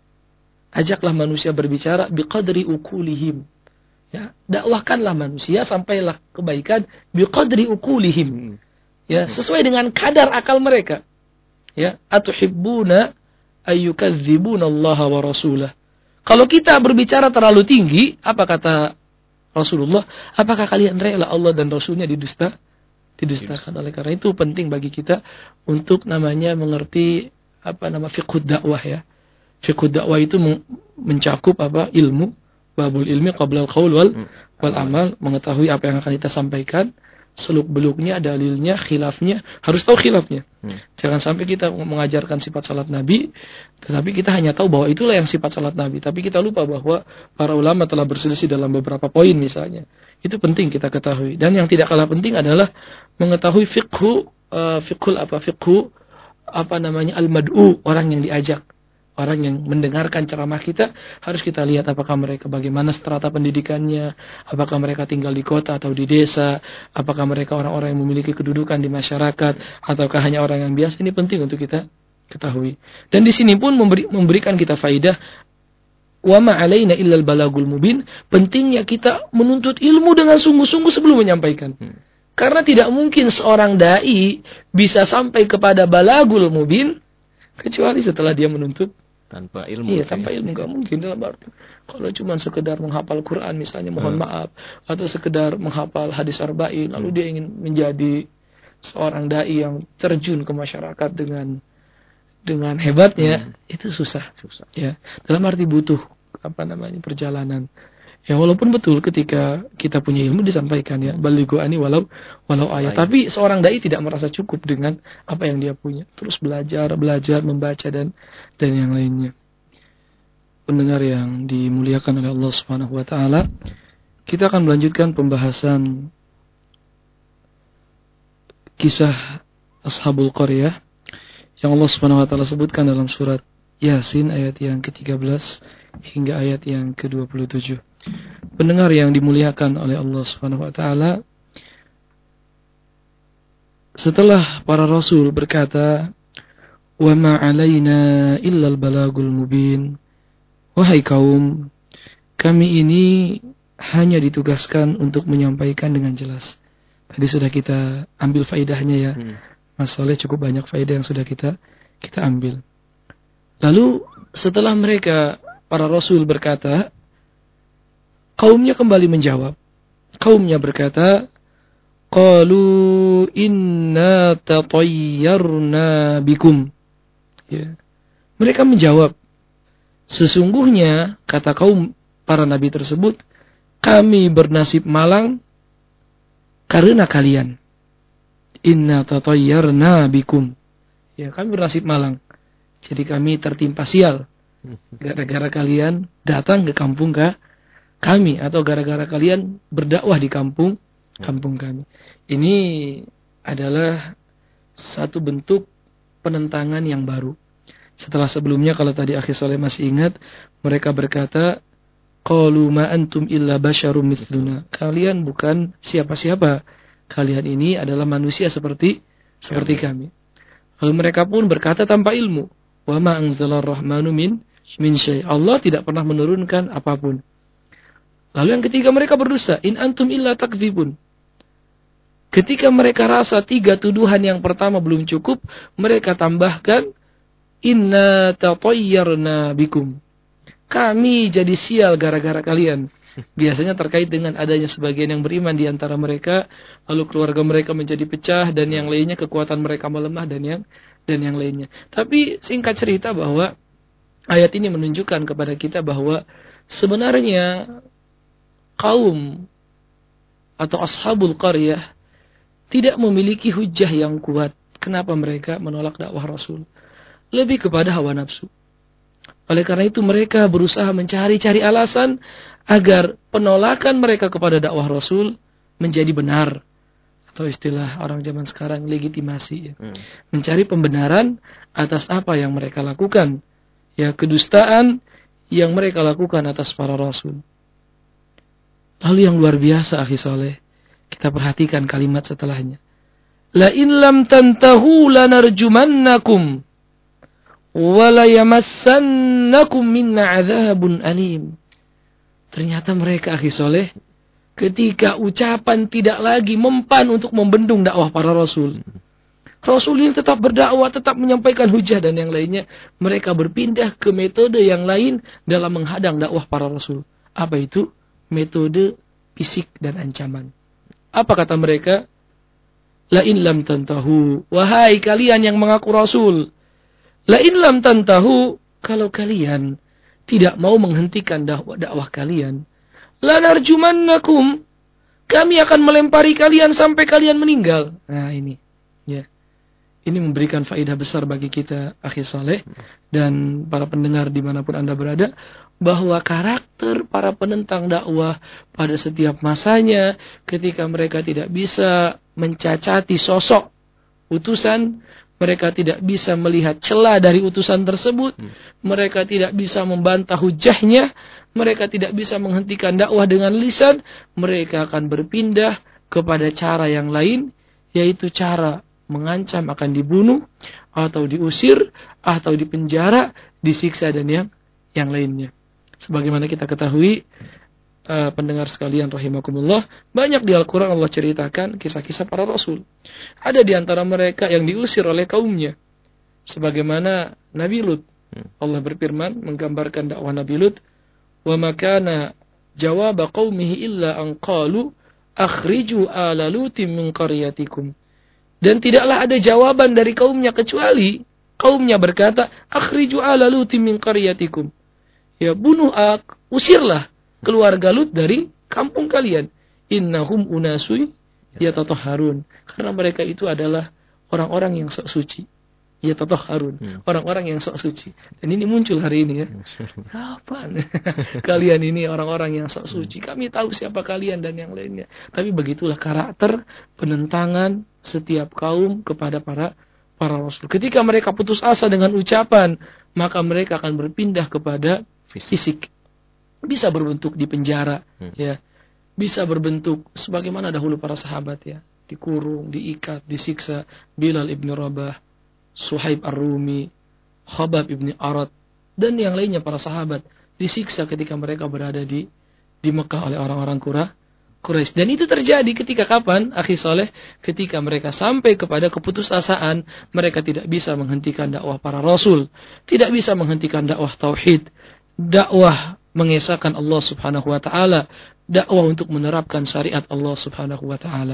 ajaklah manusia berbicara biqadri ukulihim. Ya, dakwahkanlah manusia sampailah kebaikan biqadri ukulihim. Ya, sesuai dengan kadar akal mereka. Ya, atuhibbuna ayyukadzibuna Allah wa rasulah. Kalau kita berbicara terlalu tinggi, apa kata Rasulullah? Apakah kalian rela Allah dan Rasulnya didusta? Didustakan. Oleh karena itu penting bagi kita untuk namanya mengerti apa nama fiqh dakwah ya. Fiqh dakwah itu mencakup apa? Ilmu, babul ilmi qabla al-qaul wal wal amal, mengetahui apa yang akan kita sampaikan, seluk-beluknya, dalilnya, khilafnya, harus tahu khilafnya. Hmm. Jangan sampai kita mengajarkan sifat salat Nabi, tetapi kita hanya tahu bahwa itulah yang sifat salat Nabi, tapi kita lupa bahwa para ulama telah berselisih dalam beberapa poin misalnya. Itu penting kita ketahui. Dan yang tidak kalah penting adalah mengetahui fiqhu, uh, fiqhul apa fiqhu apa namanya al-mad'u, orang yang diajak. Orang yang mendengarkan ceramah kita, harus kita lihat apakah mereka bagaimana strata pendidikannya, apakah mereka tinggal di kota atau di desa, apakah mereka orang-orang yang memiliki kedudukan di masyarakat, ataukah hanya orang yang biasa. Ini penting untuk kita ketahui. Dan di sini pun memberi, memberikan kita faidah, wa ma 'alaina illal balagul mubin, pentingnya kita menuntut ilmu dengan sungguh-sungguh sebelum menyampaikan. Hmm. Karena tidak mungkin seorang dai bisa sampai kepada balagul mubin kecuali setelah dia menuntut tanpa ilmu. Iya, tanpa ilmu enggak mungkin. Dalam arti kalau cuma sekedar menghafal Quran misalnya, mohon hmm. maaf, atau sekedar menghafal hadis arba'in, lalu hmm. dia ingin menjadi seorang dai yang terjun ke masyarakat dengan dengan hebatnya, hmm. itu susah. Susah. Ya, dalam arti butuh apa namanya perjalanan. Ya, walaupun betul ketika kita punya ilmu disampaikan ya, balighu ani walau walau ayat. Tapi seorang dai tidak merasa cukup dengan apa yang dia punya. Terus belajar, belajar, membaca dan dan yang lainnya. Pendengar yang dimuliakan oleh Allah Subhanahu wa taala, kita akan melanjutkan pembahasan kisah Ashabul Qaryah yang Allah Subhanahu wa taala sebutkan dalam surat Yasin ayat yang ke tiga belas hingga ayat yang ke dua puluh tujuh. Pendengar yang dimuliakan oleh Allah Subhanahu wa taala, setelah para rasul berkata, "Wa ma 'alaina illal balagul mubin." Wahai kaum, kami ini hanya ditugaskan untuk menyampaikan dengan jelas. Tadi sudah kita ambil faedahnya ya. Hmm. Mas Soleh, cukup banyak faedah yang sudah kita kita ambil. Lalu setelah mereka para rasul berkata, kaumnya kembali menjawab. Kaumnya berkata, qalu inna tatayyarna bikum. Ya. Mereka menjawab, Sesungguhnya, kata kaum para nabi tersebut, kami bernasib malang karena kalian. Inna tatayyarna bikum. Ya, kami bernasib malang. Jadi kami tertimpa sial. Gara-gara kalian datang ke kampung ke kami. Atau gara-gara kalian berdakwah di kampung kampung kami. Ini adalah satu bentuk penentangan yang baru. Setelah sebelumnya, kalau tadi Akhi Soleh masih ingat, mereka berkata, qalu ma antum illa basyarum mithluna. Kalian bukan siapa-siapa. Kalian ini adalah manusia seperti seperti kami. Lalu mereka pun berkata tanpa ilmu, wa ma anzalar rahmanu min min syai'. Allah tidak pernah menurunkan apapun. Lalu yang ketiga, mereka berdusta, in antum illa takdzibun. Ketika mereka rasa tiga tuduhan yang pertama belum cukup, mereka tambahkan, inna tatayyarna bikum. Kami jadi sial gara-gara kalian. Biasanya terkait dengan adanya sebagian yang beriman di antara mereka, lalu keluarga mereka menjadi pecah, dan yang lainnya kekuatan mereka melemah, dan yang dan yang lainnya. Tapi singkat cerita bahwa ayat ini menunjukkan kepada kita bahwa sebenarnya kaum atau ashabul qaryah tidak memiliki hujah yang kuat. Kenapa mereka menolak dakwah Rasul? Lebih kepada hawa nafsu. Oleh karena itu mereka berusaha mencari-cari alasan agar penolakan mereka kepada dakwah Rasul menjadi benar. Atau istilah orang zaman sekarang, legitimasi. Hmm. Mencari pembenaran atas apa yang mereka lakukan. Ya, kedustaan yang mereka lakukan atas para Rasul. Lalu yang luar biasa, Akhi Soleh, kita perhatikan kalimat setelahnya. La in lam tantahu lanarjumannakum wa la yamassannakum minna adzabun alim. Ternyata mereka, Akhi Soleh, ketika ucapan tidak lagi mempan untuk membendung dakwah para Rasul. Rasul ini tetap berdakwah, tetap menyampaikan hujah dan yang lainnya. Mereka berpindah ke metode yang lain dalam menghadang dakwah para Rasul. Apa itu? Metode fisik dan ancaman. Apa kata mereka? La in lam tantahu, wahai kalian yang mengaku Rasul. La in lam tantahu, kalau kalian tidak mau menghentikan dakwah, dakwah kalian, lanarjumannakum, kami akan melempari kalian sampai kalian meninggal. Nah ini, ya, ini memberikan faedah besar bagi kita, Akhi Saleh, dan para pendengar dimanapun Anda berada, bahwa karakter para penentang dakwah pada setiap masanya, ketika mereka tidak bisa mencacati sosok utusan, mereka tidak bisa melihat celah dari utusan tersebut, mereka tidak bisa membantah hujahnya, mereka tidak bisa menghentikan dakwah dengan lisan, mereka akan berpindah kepada cara yang lain, yaitu cara mengancam akan dibunuh, atau diusir, atau dipenjara, disiksa dan yang yang lainnya. Sebagaimana kita ketahui, uh, pendengar sekalian rahimakumullah, banyak di Al-Quran Allah ceritakan kisah-kisah para Rasul. Ada di antara mereka yang diusir oleh kaumnya, sebagaimana Nabi Lut. Allah berfirman menggambarkan dakwah Nabi Lut, wa makana jawab qaumihi illa an qalu akhriju ala lutim min qaryatikum. Dan tidaklah ada jawaban dari kaumnya kecuali kaumnya berkata, akhriju ala lutim min qaryatikum. Ya, bunuh, uh, usirlah keluarga Lut dari kampung kalian. Innahum unasui yatatahharun. Karena mereka itu adalah orang-orang yang sok suci. Yatatahharun. Hmm. Orang-orang yang sok suci. Dan ini muncul hari ini ya. Kapan? Kalian ini orang-orang yang sok suci. Kami tahu siapa kalian dan yang lainnya. Tapi begitulah karakter penentangan setiap kaum kepada para para rasul. Ketika mereka putus asa dengan ucapan, maka mereka akan berpindah kepada fisik. Bisa berbentuk di penjara, hmm. ya. Bisa berbentuk sebagaimana dahulu para sahabat ya, dikurung, diikat, disiksa. Bilal ibn Rabah, Suhaib Ar-Rumi, Khabab ibn Arad, dan yang lainnya para sahabat disiksa ketika mereka berada di di Mekah oleh orang-orang Quraisy. Dan itu terjadi ketika kapan, Akhi Saleh? Ketika mereka sampai kepada keputusasaan, mereka tidak bisa menghentikan dakwah para rasul, tidak bisa menghentikan dakwah tauhid, dakwah mengesahkan Allah Subhanahu wa taala, dakwah untuk menerapkan syariat Allah Subhanahu wa taala.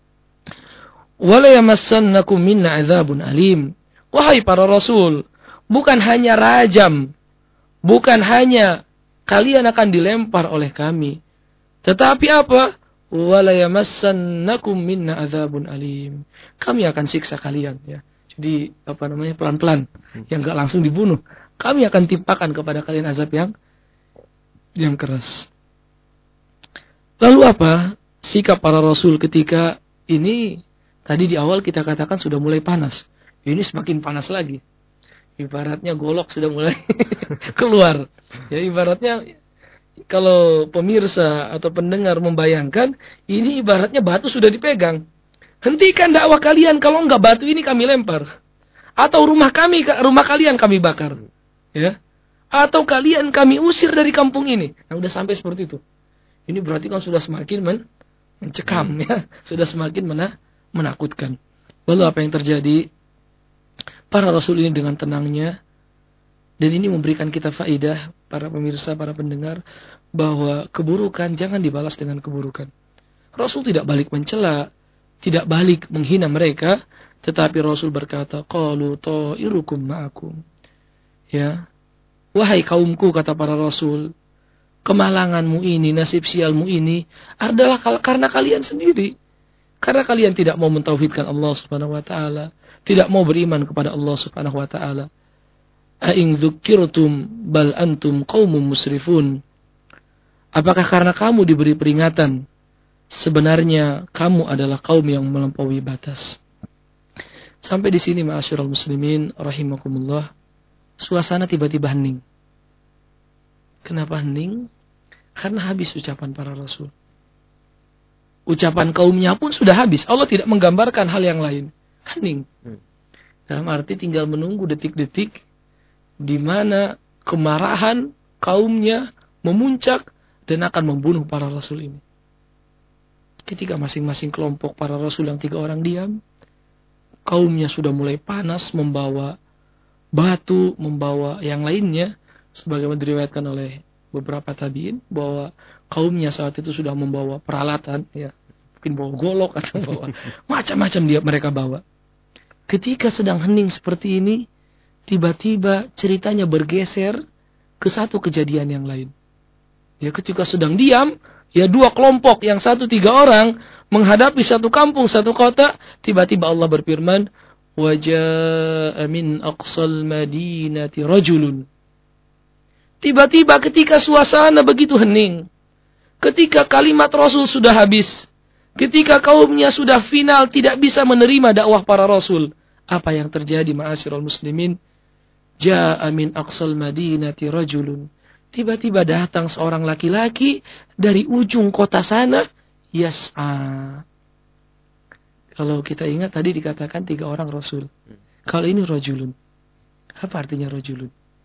Wala yamassannakum minna 'adzabun alim. Wahai para rasul, bukan hanya rajam, Bukan hanya kalian akan dilempar oleh kami, tetapi apa? Wala yamassannakum minna adzabun alim. Kami akan siksa kalian, ya. Jadi apa namanya, pelan-pelan, yang enggak langsung dibunuh. Kami akan timpakan kepada kalian azab yang yang keras. Lalu apa sikap para rasul ketika ini? Tadi di awal kita katakan sudah mulai panas. Ini semakin panas lagi. Ibaratnya golok sudah mulai keluar. Ya, ibaratnya kalau pemirsa atau pendengar membayangkan, ini ibaratnya batu sudah dipegang. Hentikan dakwah kalian, kalau enggak batu ini kami lempar. Atau rumah kami, rumah kalian kami bakar. Ya. Atau kalian kami usir dari kampung ini. Nah, udah sampai seperti itu. Ini berarti kan sudah semakin men mencekam, ya. Sudah semakin mena menakutkan. Lalu apa yang terjadi? Para rasul ini dengan tenangnya, dan ini memberikan kita faidah, para pemirsa, para pendengar, bahwa keburukan jangan dibalas dengan keburukan. Rasul tidak balik mencela, tidak balik menghina mereka, tetapi Rasul berkata, qalu ta'irukum ma'akum. Ya. Wahai kaumku, kata para Rasul, kemalanganmu ini, nasib sialmu ini adalah karena kalian sendiri. Karena kalian tidak mau mentauhidkan Allah Subhanahu wa taala, tidak mau beriman kepada Allah Subhanahu wa taala. A'in dzukirtum bal antum qaumun musrifun. Apakah karena kamu diberi peringatan, sebenarnya kamu adalah kaum yang melampaui batas. Sampai di sini ma'asyiral muslimin rahimakumullah, suasana tiba-tiba hening. Kenapa hening? Karena habis ucapan para rasul. Ucapan kaumnya pun sudah habis. Allah tidak menggambarkan hal yang lain. Hening. Dalam arti tinggal menunggu detik-detik di mana kemarahan kaumnya memuncak dan akan membunuh para rasul ini. Ketika masing-masing kelompok para rasul yang tiga orang diam, kaumnya sudah mulai panas, membawa batu, membawa yang lainnya, sebagaimana diriwayatkan oleh beberapa tabi'in bahwa kaumnya saat itu sudah membawa peralatan, ya, mungkin bawa golok atau bawa macam-macam dia mereka bawa. Ketika sedang hening seperti ini, tiba-tiba ceritanya bergeser ke satu kejadian yang lain. Ya, ketika sedang diam, ya dua kelompok, yang satu tiga orang menghadapi satu kampung, satu kota, tiba-tiba Allah berfirman, "Waja'a min aqsal madinati rajulun." Tiba-tiba ketika suasana begitu hening, ketika kalimat Rasul sudah habis, ketika kaumnya sudah final tidak bisa menerima dakwah para Rasul, apa yang terjadi ma'asyiral muslimin? Ja'a min aqsal madinati rajulun. Tiba-tiba datang seorang laki-laki dari ujung kota sana, yas'a. Kalau kita ingat tadi dikatakan tiga orang Rasul. Kalau ini rajulun. Apa artinya rajulun?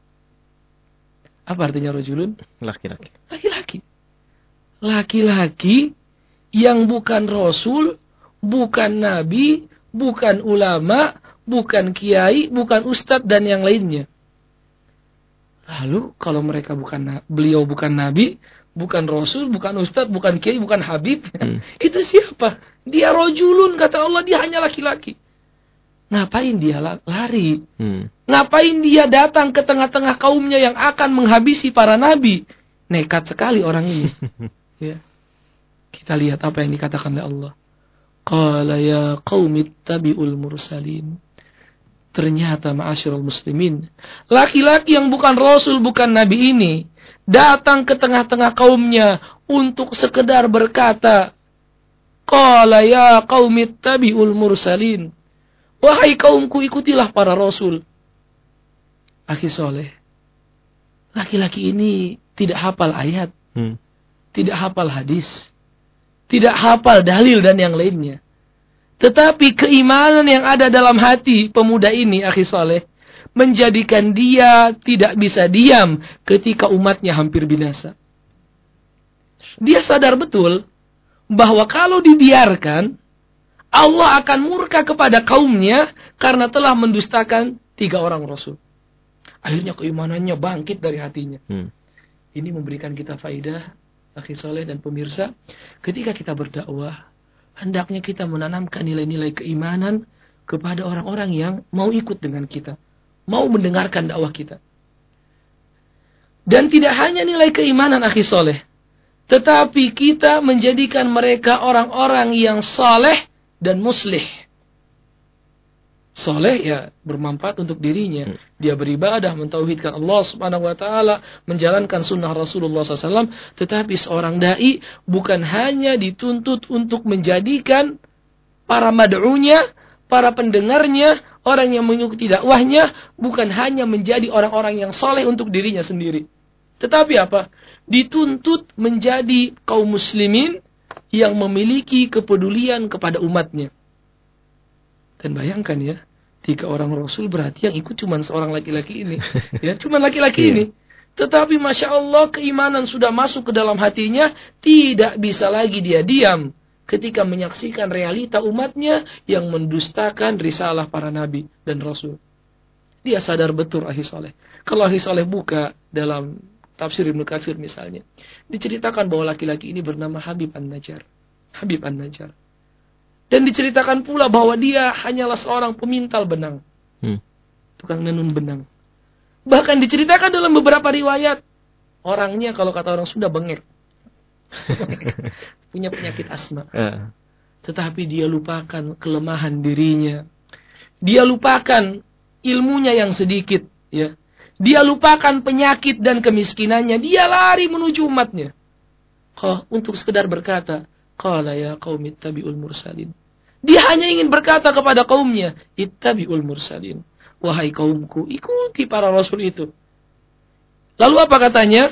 Apa artinya rajulun? Laki-laki. Laki-laki. Laki-laki yang bukan Rasul, bukan Nabi, bukan ulama, bukan kiai, bukan ustadz dan yang lainnya. Lalu kalau mereka bukan, beliau bukan Nabi, bukan Rasul, bukan ustadz, bukan kiai, bukan habib, hmm. itu siapa? Dia rajulun, kata Allah, dia hanya laki-laki. Ngapain dia lari? Hmm. Ngapain dia datang ke tengah-tengah kaumnya yang akan menghabisi para nabi? Nekat sekali orang ini. Ya. Kita lihat apa yang dikatakan oleh Allah. Qala ya qaumi ittabi'ul mursalin. Ternyata ma'asyiral muslimin, laki-laki yang bukan rasul, bukan nabi ini datang ke tengah-tengah kaumnya untuk sekedar berkata, Qala ya qaumi ittabi'ul mursalin. Wahai kaumku, ikutilah para rasul. Akhi soleh, laki-laki ini tidak hafal ayat, hmm. tidak hafal hadis, tidak hafal dalil dan yang lainnya. Tetapi keimanan yang ada dalam hati pemuda ini, akhi soleh, menjadikan dia tidak bisa diam ketika umatnya hampir binasa. Dia sadar betul bahwa kalau dibiarkan, Allah akan murka kepada kaumnya karena telah mendustakan tiga orang Rasul. Akhirnya keimanannya bangkit dari hatinya. Hmm. Ini memberikan kita faidah, akhi soleh dan pemirsa, ketika kita berdakwah, hendaknya kita menanamkan nilai-nilai keimanan kepada orang-orang yang mau ikut dengan kita, mau mendengarkan dakwah kita. Dan tidak hanya nilai keimanan akhi soleh, tetapi kita menjadikan mereka orang-orang yang saleh dan muslih. Saleh ya bermanfaat untuk dirinya. Dia beribadah, mentauhidkan Allah subhanahu wa ta'ala, menjalankan sunnah Rasulullah shallallahu alaihi wasallam. Tetapi seorang da'i bukan hanya dituntut untuk menjadikan para mad'unya, para pendengarnya, orang yang mengikuti dakwahnya, bukan hanya menjadi orang-orang yang saleh untuk dirinya sendiri. Tetapi apa? Dituntut menjadi kaum muslimin yang memiliki kepedulian kepada umatnya. Dan bayangkan ya, tiga orang Rasul berarti yang ikut cuma seorang laki-laki ini. Ya, cuma laki-laki ini. Tetapi Masya Allah, keimanan sudah masuk ke dalam hatinya, tidak bisa lagi dia diam ketika menyaksikan realita umatnya yang mendustakan risalah para nabi dan Rasul. Dia sadar betul ahli saleh. Kalau ahli saleh buka dalam Tafsir Ibnu Katsir misalnya, diceritakan bahwa laki-laki ini bernama Habib An-Najjar. Habib An-Najjar. Dan diceritakan pula bahwa dia hanyalah seorang pemintal benang. Hmm. Tukang nenun benang. Bahkan diceritakan dalam beberapa riwayat, orangnya kalau kata orang Sunda bengek. Punya penyakit asma. Uh. Tetapi dia lupakan kelemahan dirinya. Dia lupakan ilmunya yang sedikit, ya. Dia lupakan penyakit dan kemiskinannya. Dia lari menuju umatnya. Oh, untuk sekedar berkata, qala ya qaumi ittabi'ul mursalin. Dia hanya ingin berkata kepada kaumnya, ittabi'ul mursalin. Wahai kaumku, ikuti para rasul itu. Lalu apa katanya?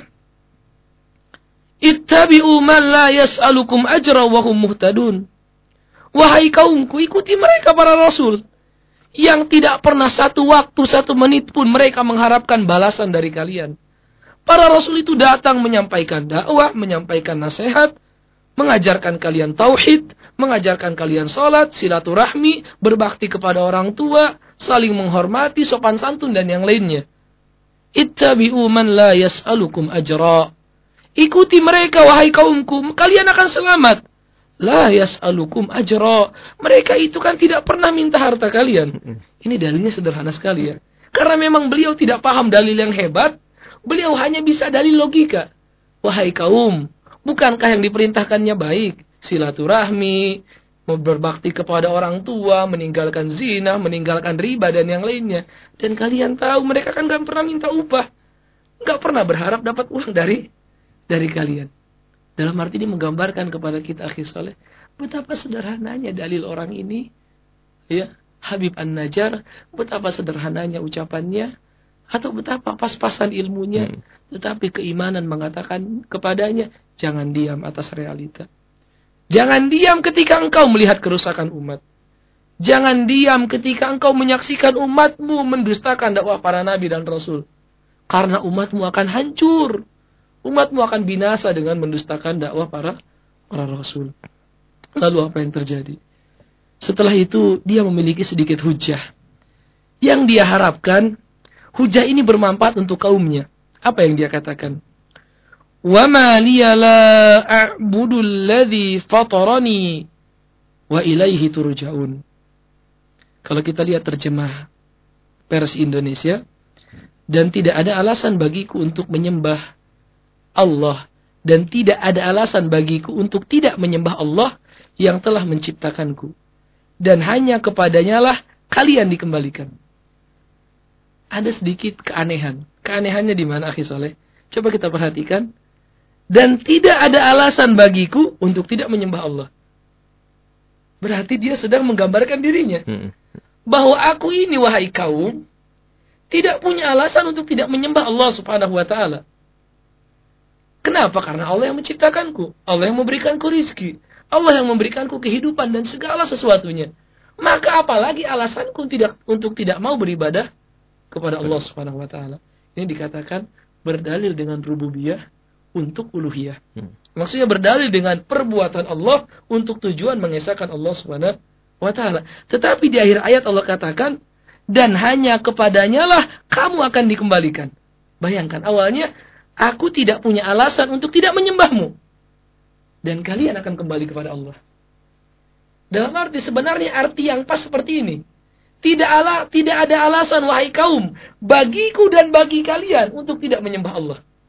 Ittabi'u man la yas'alukum ajra wa hum muhtadun. Wahai kaumku, ikuti mereka para rasul yang tidak pernah satu waktu, satu menit pun mereka mengharapkan balasan dari kalian. Para rasul itu datang menyampaikan dakwah, menyampaikan nasihat, mengajarkan kalian tauhid, mengajarkan kalian salat, silaturahmi, berbakti kepada orang tua, saling menghormati, sopan santun dan yang lainnya. Ittabi'u man la yas'alukum ajra. Ikuti mereka wahai kaumku, kalian akan selamat. La yas'alukum ajra. Mereka itu kan tidak pernah minta harta kalian. Ini dalilnya sederhana sekali ya. Karena memang beliau tidak paham dalil yang hebat, beliau hanya bisa dalil logika. Wahai kaum, bukankah yang diperintahkannya baik? Silaturahmi, berbakti kepada orang tua, meninggalkan zina, meninggalkan riba dan yang lainnya. Dan kalian tahu mereka kan gak pernah minta upah. Gak pernah berharap dapat uang dari dari kalian. Dalam arti ini menggambarkan kepada kita akhi saleh, betapa sederhananya dalil orang ini, ya, Habib An-Najjar, betapa sederhananya ucapannya, atau betapa pas-pasan ilmunya, hmm. tetapi keimanan mengatakan kepadanya, jangan diam atas realita. Jangan diam ketika engkau melihat kerusakan umat. Jangan diam ketika engkau menyaksikan umatmu mendustakan dakwah para nabi dan rasul. Karena umatmu akan hancur. Umatmu akan binasa dengan mendustakan dakwah para para rasul. Lalu apa yang terjadi? Setelah itu dia memiliki sedikit hujah. Yang dia harapkan, hujah ini bermanfaat untuk kaumnya. Apa yang dia katakan? Wa ma liya la a'budu alladhi fatarani wa ilaihi turja'un. Kalau kita lihat terjemah versi Indonesia, dan tidak ada alasan bagiku untuk menyembah Allah, dan tidak ada alasan bagiku untuk tidak menyembah Allah yang telah menciptakanku, dan hanya kepadanya lah kalian dikembalikan. Ada sedikit keanehan. Keanehannya di mana akhi soleh? Coba kita perhatikan. Dan tidak ada alasan bagiku untuk tidak menyembah Allah. Berarti dia sedang menggambarkan dirinya. Bahwa aku ini wahai kaum, tidak punya alasan untuk tidak menyembah Allah subhanahu wa ta'ala. Kenapa? Karena Allah yang menciptakanku. Allah yang memberikanku rizki. Allah yang memberikanku kehidupan dan segala sesuatunya. Maka apalagi alasanku tidak untuk tidak mau beribadah kepada Allah subhanahu wa ta'ala. Ini dikatakan berdalil dengan rububiyah untuk uluhiyah. Hmm. Maksudnya berdalil dengan perbuatan Allah untuk tujuan mengesahkan Allah subhanahu wa ta'ala. Tetapi di akhir ayat Allah katakan, dan hanya kepadanya lah kamu akan dikembalikan. Bayangkan awalnya, aku tidak punya alasan untuk tidak menyembahmu. Dan kalian akan kembali kepada Allah. Dalam arti sebenarnya arti yang pas seperti ini. Tidak, ala, tidak ada alasan wahai kaum, bagiku dan bagi kalian untuk tidak menyembah Allah.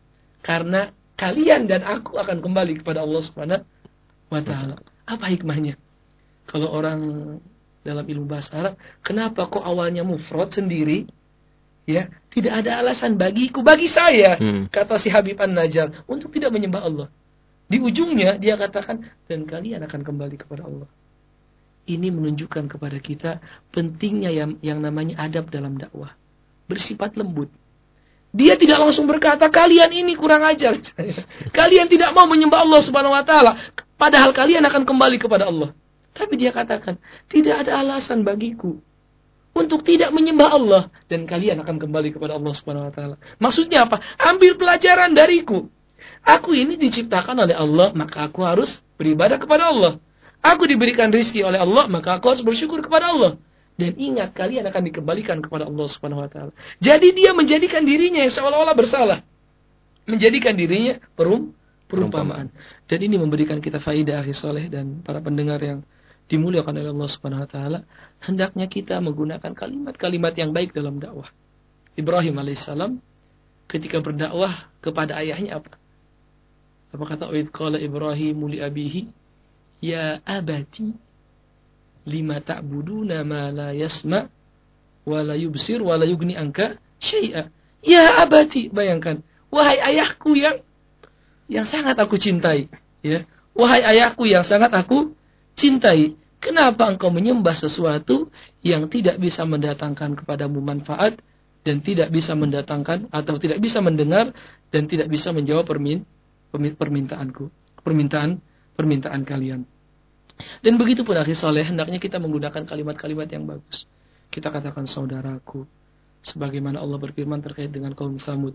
Karena kalian dan aku akan kembali kepada Allah Subhanahu wa taala. Apa hikmahnya? Kalau orang dalam ilmu bahasa Arab, kenapa kok awalnya mufrad sendiri? Ya, tidak ada alasan bagiku, bagi saya, hmm. kata si Habib An-Najjar, untuk tidak menyembah Allah. Di ujungnya dia katakan, dan kalian akan kembali kepada Allah. Ini menunjukkan kepada kita pentingnya yang, yang namanya adab dalam dakwah. Bersifat lembut. Dia tidak langsung berkata, kalian ini kurang ajar. Kalian tidak mau menyembah Allah Subhanahu wa taala, padahal kalian akan kembali kepada Allah. Tapi dia katakan, tidak ada alasan bagiku untuk tidak menyembah Allah, dan kalian akan kembali kepada Allah Subhanahu wa taala. Maksudnya apa? Ambil pelajaran dariku. Aku ini diciptakan oleh Allah, maka aku harus beribadah kepada Allah. Aku diberikan rizki oleh Allah, maka aku harus bersyukur kepada Allah. Dan ingat, kalian akan dikembalikan kepada Allah Subhanahu wa taala. Jadi dia menjadikan dirinya yang seolah-olah bersalah. Menjadikan dirinya perum, perumpamaan. Dan ini memberikan kita faidah, akhi soleh dan para pendengar yang dimuliakan oleh Allah Subhanahu wa taala. Hendaknya kita menggunakan kalimat-kalimat yang baik dalam dakwah. Ibrahim alaihissalam ketika berdakwah kepada ayahnya apa? Apa kata Uid qala Ibrahim li abihi, ya abati lima ta'buduna ma la yasma wa la yubsir wa la yugni anka syai'a. Ya abati, bayangkan, wahai ayahku yang yang sangat aku cintai, ya. Wahai ayahku yang sangat aku cintai, kenapa engkau menyembah sesuatu yang tidak bisa mendatangkan kepadamu manfaat dan tidak bisa mendatangkan atau tidak bisa mendengar dan tidak bisa menjawab permin, permintaanku, permintaan permintaan kalian. Dan begitu pun akhi saleh, hendaknya kita menggunakan kalimat-kalimat yang bagus. Kita katakan saudaraku, sebagaimana Allah berfirman terkait dengan kaum Tsamud.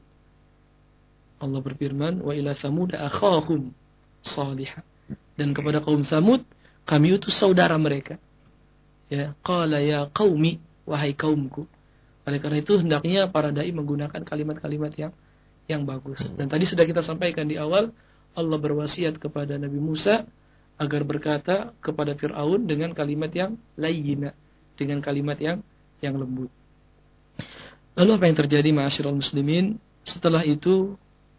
Allah berfirman, wa ila Tsamud akhahum salihah. Dan kepada kaum Tsamud kami utus saudara mereka. Ya, qala ya qaumi, wahai kaumku. Oleh karena itu hendaknya para dai menggunakan kalimat-kalimat yang yang bagus. Dan tadi sudah kita sampaikan di awal, Allah berwasiat kepada Nabi Musa agar berkata kepada Fir'aun dengan kalimat yang layyina, dengan kalimat yang yang lembut. Lalu apa yang terjadi ma'asyiral muslimin? Setelah itu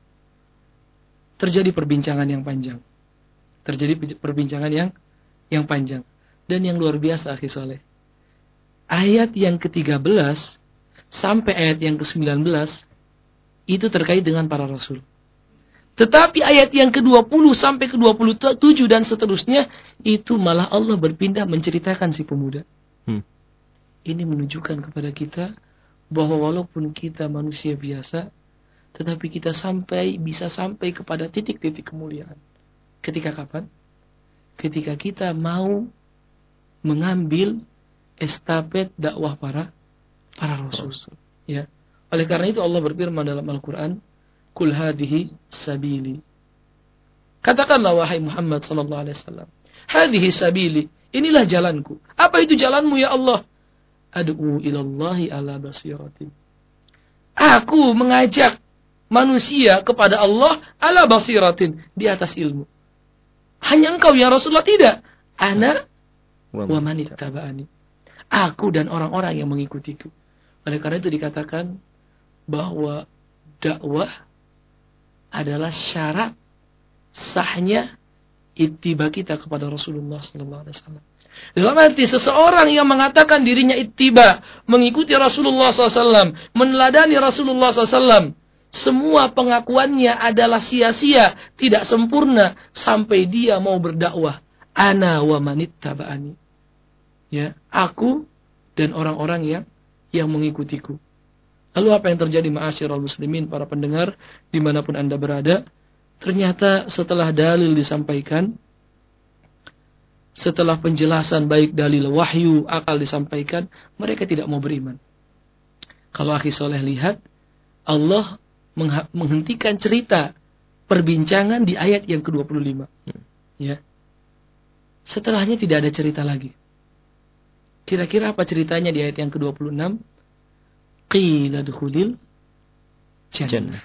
terjadi perbincangan yang panjang. Terjadi perbincangan yang yang panjang dan yang luar biasa, akhi saleh. Ayat yang ketiga belas sampai ayat yang kesembilan belas itu terkait dengan para rasul. Tetapi ayat yang kedua puluh sampai ke dua puluh tujuh dan seterusnya itu malah Allah berpindah menceritakan si pemuda. Hmm. Ini menunjukkan kepada kita bahwa walaupun kita manusia biasa, tetapi kita sampai bisa sampai kepada titik-titik kemuliaan. Ketika kapan? Ketika kita mau mengambil estafet dakwah para para rasul. Ya. Oleh karena itu Allah berfirman dalam Al-Qur'an, "Qul hadhihi sabili." Katakanlah wahai Muhammad sallallahu alaihi wasallam, "Hadhihi sabili." Inilah jalanku. Apa itu jalanmu ya Allah? Ad'u ilallahi ala basiratin. Aku mengajak manusia kepada Allah ala basiratin, di atas ilmu. Hanya engkau ya Rasulullah? Tidak. Ana wa manittaba'ani. Aku dan orang-orang yang mengikutiku. Oleh karena itu dikatakan bahwa dakwah adalah syarat sahnya ittiba kita kepada Rasulullah sallallahu alaihi wasallam. Dalam arti seseorang yang mengatakan dirinya ittiba, mengikuti Rasulullah sallallahu alaihi wasallam, meneladani Rasulullah sallallahu alaihi wasallam, semua pengakuannya adalah sia-sia, tidak sempurna sampai dia mau berdakwah. Ana wa manittaba'ani. Ya, aku dan orang-orang yang yang mengikutiku. Lalu apa yang terjadi ma'asyiral muslimin, para pendengar dimanapun Anda berada? Ternyata setelah dalil disampaikan, setelah penjelasan baik dalil wahyu, akal disampaikan, mereka tidak mau beriman. Kalau akhi soleh lihat, Allah menghentikan cerita perbincangan di ayat yang ke dua puluh lima. Ya. Setelahnya tidak ada cerita lagi. Kira-kira apa ceritanya di ayat yang ke dua puluh enam? Qila dukhulil jannah.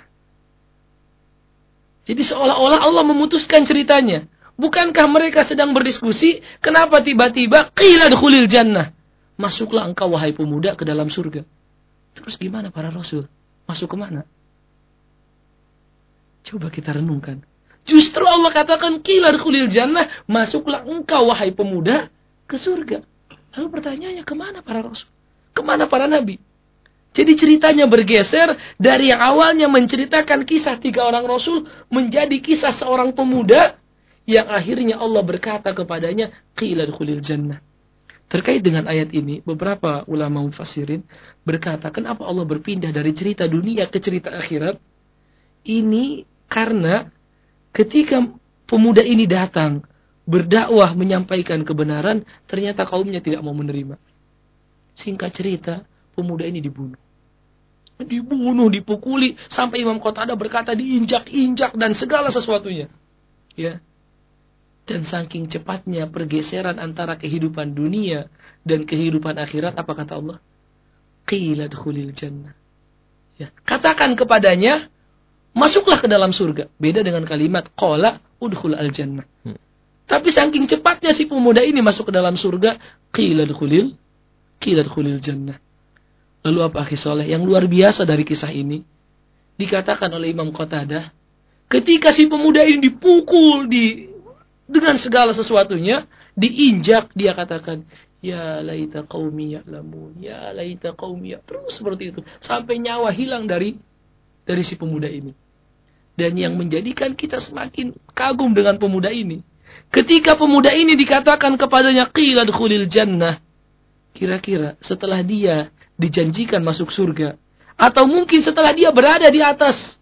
Jadi seolah-olah Allah memutuskan ceritanya. Bukankah mereka sedang berdiskusi, kenapa tiba-tiba qila dukhulil jannah? Masuklah engkau wahai pemuda ke dalam surga. Terus gimana para rasul? Masuk ke mana? Coba kita renungkan. Justru Allah katakan, qila dkhulil jannah, masuklah engkau wahai pemuda ke surga. Lalu pertanyaannya, kemana para rasul? Kemana para nabi? Jadi ceritanya bergeser dari yang awalnya menceritakan kisah tiga orang rasul menjadi kisah seorang pemuda yang akhirnya Allah berkata kepadanya, qila dkhulil jannah. Terkait dengan ayat ini, beberapa ulama mufassirin berkata, kenapa Allah berpindah dari cerita dunia ke cerita akhirat? Ini karena ketika pemuda ini datang berdakwah menyampaikan kebenaran, ternyata kaumnya tidak mau menerima. Singkat cerita, pemuda ini dibunuh. Dibunuh, dipukuli, sampai Imam Qatadah berkata diinjak-injak dan segala sesuatunya. Ya. Dan saking cepatnya pergeseran antara kehidupan dunia dan kehidupan akhirat, apa kata Allah? Qila dkhulil jannah. Ya. Katakan kepadanya, masuklah ke dalam surga. Beda dengan kalimat qala udkhul al jannah. Hmm. Tapi saking cepatnya si pemuda ini masuk ke dalam surga, qila dkhulil qila dkhulil jannah. Lalu apa akhi soleh? Yang luar biasa dari kisah ini, dikatakan oleh Imam Qatadah, ketika si pemuda ini dipukul di dengan segala sesuatunya, diinjak, dia katakan, ya laita qaumi ya'lamun, ya laita qaumi ya, terus seperti itu sampai nyawa hilang dari dari si pemuda ini. Dan yang menjadikan kita semakin kagum dengan pemuda ini, ketika pemuda ini dikatakan kepadanya qila dkhulil jannah, kira-kira setelah dia dijanjikan masuk surga, atau mungkin setelah dia berada di atas,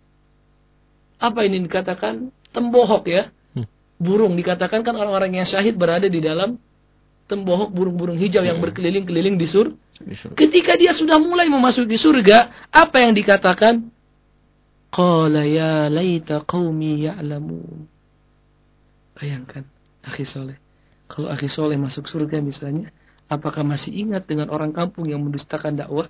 apa ini dikatakan? Tembohok ya. Burung, dikatakan kan orang-orang yang syahid berada di dalam tembohok burung-burung hijau yang berkeliling-keliling di sur. Ketika dia sudah mulai memasuki surga, apa yang dikatakan? Qala ya laita qaumi ya'lamun. Bayangkan, akhi soleh. Kalau akhi soleh masuk surga misalnya, apakah masih ingat dengan orang kampung yang mendustakan dakwah?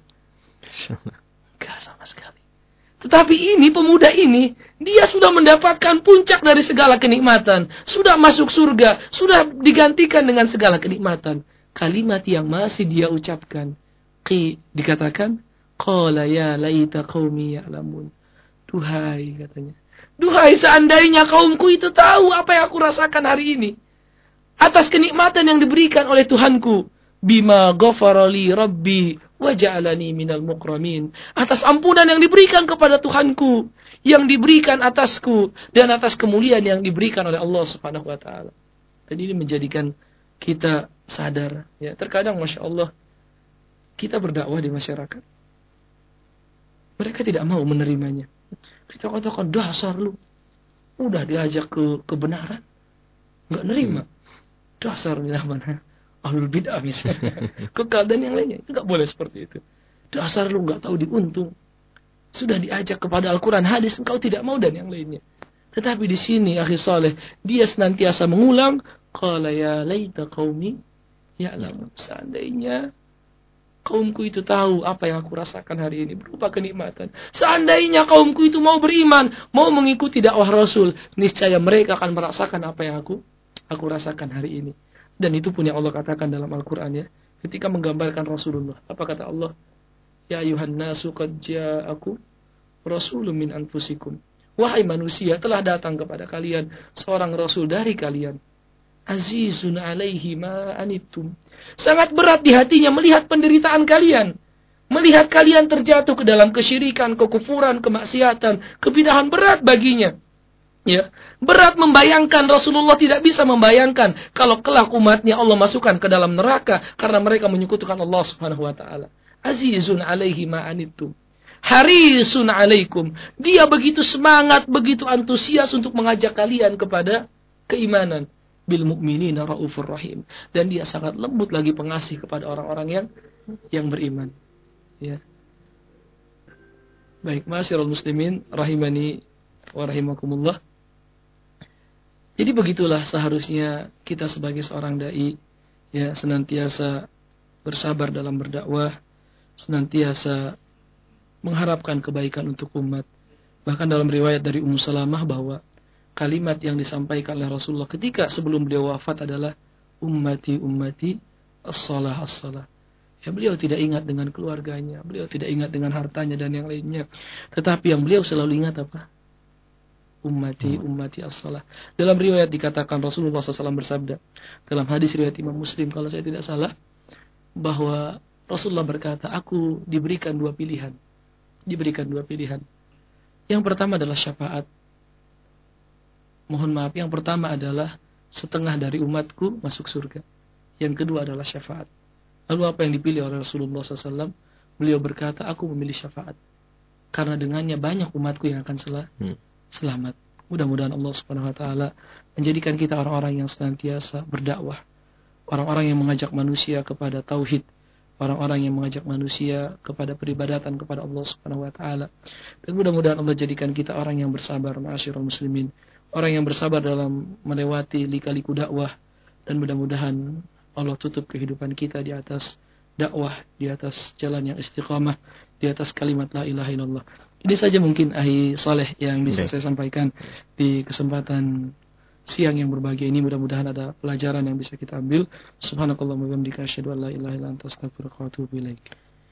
Enggak sama sekali. Tetapi ini, pemuda ini, dia sudah mendapatkan puncak dari segala kenikmatan. Sudah masuk surga. Sudah digantikan dengan segala kenikmatan. Kalimat yang masih dia ucapkan. Qi, dikatakan, qala ya laita qaumi ya'lamun. Duhai, katanya. Duhai, seandainya kaumku itu tahu apa yang aku rasakan hari ini. Atas kenikmatan yang diberikan oleh Tuhanku. Bima ghafarali rabbi wa ja'alani minal mukramin. Atas ampunan yang diberikan kepada Tuhanku, yang diberikan atasku, dan atas kemuliaan yang diberikan oleh Allah Subhanahu wa taala. Dan ini menjadikan kita sadar, ya. Terkadang Masya Allah kita berdakwah di masyarakat, mereka tidak mau menerimanya. Kita katakan, dasar lu, udah diajak ke kebenaran enggak nerima. Dasar mana? Ahlul bid'ah misalnya, kekal dan yang lainnya, itu nggak boleh seperti itu. Dasar lu nggak tahu diuntung, sudah diajak kepada Al-Quran hadis, engkau tidak mau dan yang lainnya. Tetapi di sini akhi saleh, dia senantiasa mengulang, qala ya laita qaumi ya'lamun. Seandainya kaumku itu tahu apa yang aku rasakan hari ini berupa kenikmatan. Seandainya kaumku itu mau beriman, mau mengikuti dakwah Rasul, niscaya mereka akan merasakan apa yang aku aku rasakan hari ini. Dan itu pun yang Allah katakan dalam Al-Quran ya. Ketika menggambarkan Rasulullah. Apa kata Allah? Ya ayuhan nasu qad ja'akum rasulun min anfusikum. Wahai manusia, telah datang kepada kalian seorang Rasul dari kalian. Azizun alaihi ma anittum. Sangat berat di hatinya melihat penderitaan kalian. Melihat kalian terjatuh ke dalam kesyirikan, kekufuran, kemaksiatan. Kebidahan berat baginya. Ya, berat membayangkan, Rasulullah tidak bisa membayangkan kalau kelak umatnya Allah masukkan ke dalam neraka karena mereka menyekutukan Allah Subhanahu wa taala. Azizun alaihi ma anittum. Harisun alaikum. Dia begitu semangat, begitu antusias untuk mengajak kalian kepada keimanan. Bil mu'minina raufur rahim. Dan dia sangat lembut lagi pengasih kepada orang-orang yang yang beriman. Ya. Baik, ma'asyiral muslimin rahimani wa rahimakumullah. Jadi begitulah seharusnya kita sebagai seorang dai, ya, senantiasa bersabar dalam berdakwah, senantiasa mengharapkan kebaikan untuk umat. Bahkan dalam riwayat dari Ummu Salamah bahwa kalimat yang disampaikan oleh Rasulullah ketika sebelum beliau wafat adalah ummati ummati as-salah as-salah. Ya, beliau tidak ingat dengan keluarganya, beliau tidak ingat dengan hartanya dan yang lainnya. Tetapi yang beliau selalu ingat apa? ummati ummati as-salah. Dalam riwayat dikatakan Rasulullah shallallahu alaihi wasallam bersabda dalam hadis riwayat Imam Muslim kalau saya tidak salah, bahwa Rasulullah berkata, aku diberikan dua pilihan. Diberikan dua pilihan. Yang pertama adalah syafaat. Mohon maaf, yang pertama adalah setengah dari umatku masuk surga. Yang kedua adalah syafaat. Lalu apa yang dipilih oleh Rasulullah shallallahu alaihi wasallam? Beliau berkata, aku memilih syafaat. Karena dengannya banyak umatku yang akan sel- hmm. selamat. Mudah-mudahan Allah subhanahu wa ta'ala menjadikan kita orang-orang yang senantiasa berdakwah. Orang-orang yang mengajak manusia kepada tauhid. Orang-orang yang mengajak manusia kepada peribadatan kepada Allah subhanahu wa ta'ala. Dan mudah-mudahan Allah jadikan kita orang yang bersabar, ma'asyiral muslimin. Orang yang bersabar dalam melewati lika-liku dakwah. Dan mudah-mudahan Allah tutup kehidupan kita di atas dakwah, di atas jalan yang istiqamah, di atas kalimat la ilaha illallah. Ini saja mungkin Ahi Saleh yang bisa Baik. saya sampaikan di kesempatan siang yang berbahagia ini. Mudah-mudahan ada pelajaran yang bisa kita ambil. Subhanakallahumma wa bihamdika asyhadu an la ilaha illa anta astaghfiruka wa atubu ilaik.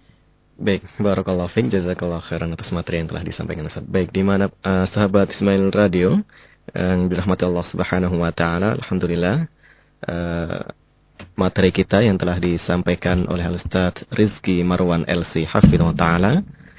Baik, barakallahu fiik, jazakallahu khairan atas materi yang telah disampaikan Ustaz. Baik, di mana uh, sahabat Ismail Radio yang dirahmati Allah Subhanahu wa taala, alhamdulillah uh, materi kita yang telah disampaikan oleh Al-Ustaz Rizky Marwan L C Hafidhahullah Ta'ala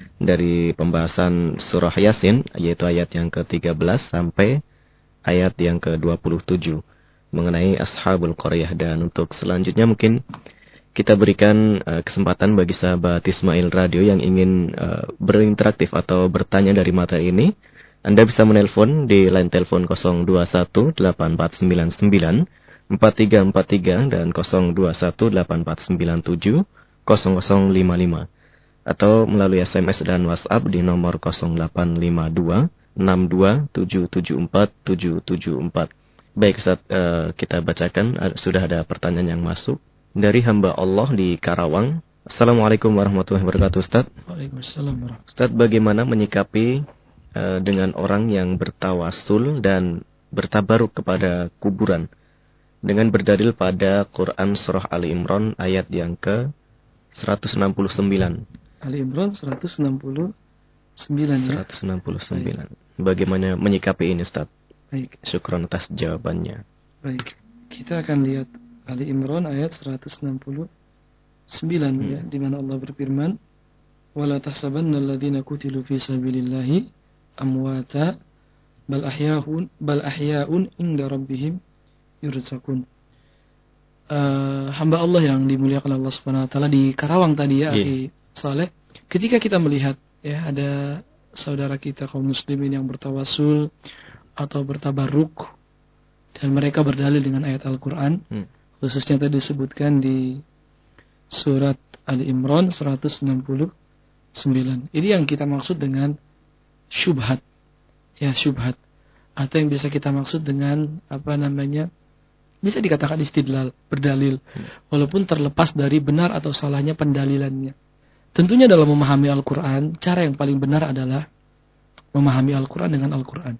dari pembahasan surah Yasin, yaitu ayat yang ke tiga belas sampai ayat yang ke dua puluh tujuh mengenai Ashabul Qaryah. Dan untuk selanjutnya mungkin kita berikan uh, kesempatan bagi sahabat Ismail Radio yang ingin uh, berinteraktif atau bertanya dari materi ini. Anda bisa menelpon di line telepon nol dua satu delapan empat sembilan sembilan empat tiga empat tiga dan nol dua satu delapan empat sembilan tujuh nol nol lima lima atau melalui S M S dan WhatsApp di nomor nol delapan lima dua enam dua tujuh tujuh empat tujuh tujuh empat. Baik, Ustaz, uh, kita bacakan, uh, sudah ada pertanyaan yang masuk dari hamba Allah di Karawang. Assalamualaikum warahmatullahi wabarakatuh, Ustaz. Waalaikumsalam warahmatullahi wabarakatuh. Ustaz, bagaimana menyikapi uh, dengan orang yang bertawasul dan bertabaruk kepada kuburan dengan berdalil pada Quran surah Ali Imran ayat yang ke seratus enam puluh sembilan. Ali Imran seratus enam puluh sembilan ya. seratus enam puluh sembilan. Bagaimana menyikapi ini, Ustaz? Baik. Syukran atas jawabannya. Baik. Kita akan lihat Ali Imran ayat seratus enam puluh sembilan hmm. ya, di mana Allah berfirman, "Wala tahsabanna alladziina qutilu fi sabilillahi amwata bal ahya'un bal ahya'un 'inda rabbihim yurzaqun." Uh, hamba Allah yang dimuliakan Allah Subhanahu wa taala di Karawang tadi ya, Akhi Saleh, ketika kita melihat ya ada saudara kita kaum muslimin yang bertawasul atau bertabarruk dan mereka berdalil dengan ayat Al-Qur'an, hmm. khususnya tadi disebutkan di surat Ali Imran seratus enam puluh sembilan. Ini yang kita maksud dengan syubhat. Ya, syubhat. Atau yang bisa kita maksud dengan apa namanya? Bisa dikatakan istidlal, berdalil, walaupun terlepas dari benar atau salahnya pendalilannya. Tentunya dalam memahami Al-Quran, cara yang paling benar adalah memahami Al-Quran dengan Al-Quran.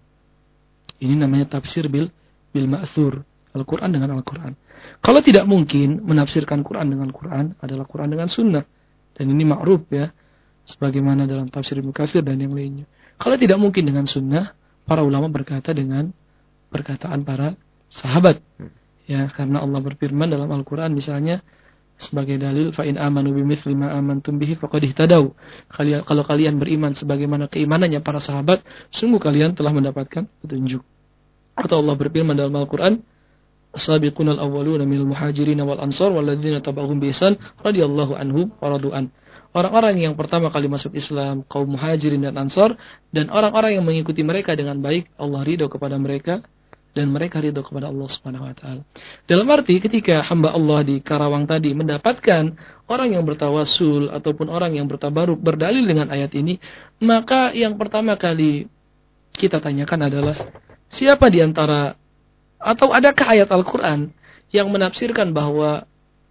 Ini namanya tafsir bil, bil ma'thur, Al-Quran dengan Al-Quran. Kalau tidak mungkin menafsirkan Quran dengan Quran, adalah Quran dengan sunnah. Dan ini ma'ruf ya, sebagaimana dalam tafsir Ibnu Katsir dan yang lainnya. Kalau tidak mungkin dengan sunnah, para ulama berkata dengan perkataan para sahabat. Ya, karena Allah berfirman dalam Al-Quran misalnya sebagai dalil, fa in amanu bimithli ma amantum bihi faqad ihtadaw. Kalau kalian beriman sebagaimana keimanannya para sahabat, sungguh kalian telah mendapatkan petunjuk. Atau Allah berfirman dalam Al-Quran, as-sabiqunal awwaluna minal muhajirin wal ansar walladzina tabauhum bi ihsan radhiyallahu anhum wa radu'an. Orang-orang yang pertama kali masuk Islam, kaum muhajirin dan ansar, dan orang-orang yang mengikuti mereka dengan baik, Allah ridho kepada mereka dan mereka ridho kepada Allah Subhanahu wa taala. Dalam arti ketika hamba Allah di Karawang tadi mendapatkan orang yang bertawasul ataupun orang yang bertabaruk berdalil dengan ayat ini, maka yang pertama kali kita tanyakan adalah siapa di antara atau adakah ayat Al-Qur'an yang menafsirkan bahwa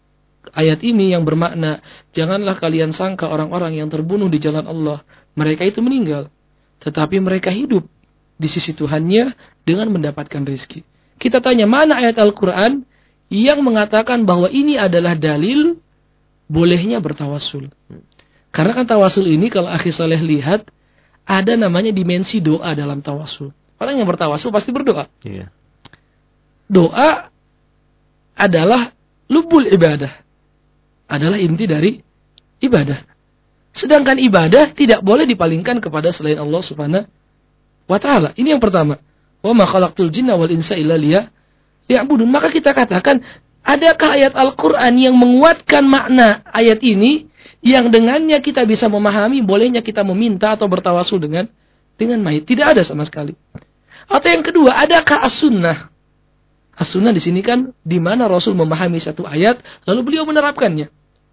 ayat ini yang bermakna janganlah kalian sangka orang-orang yang terbunuh di jalan Allah mereka itu meninggal, tetapi mereka hidup di sisi Tuhannya dengan mendapatkan rezeki. Kita tanya mana ayat Al-Quran yang mengatakan bahwa ini adalah dalil bolehnya bertawasul. Karena kan tawasul ini kalau Akhi Saleh lihat ada namanya dimensi doa dalam tawasul. Orang yang bertawasul pasti berdoa. Iya. Doa adalah lubul ibadah. Adalah inti dari ibadah. Sedangkan ibadah tidak boleh dipalingkan kepada selain Allah Subhanahu wa taala. Ini yang pertama. Wa ma khalaqtul jinna wal insa illa liya'budun. Maka kita katakan, adakah ayat Al-Qur'an yang menguatkan makna ayat ini yang dengannya kita bisa memahami bolehnya kita meminta atau bertawasul dengan dengan mayit? Tidak ada sama sekali. Atau yang kedua, adakah as-sunnah? As-sunnah di sini kan di mana Rasul memahami satu ayat lalu beliau menerapkannya.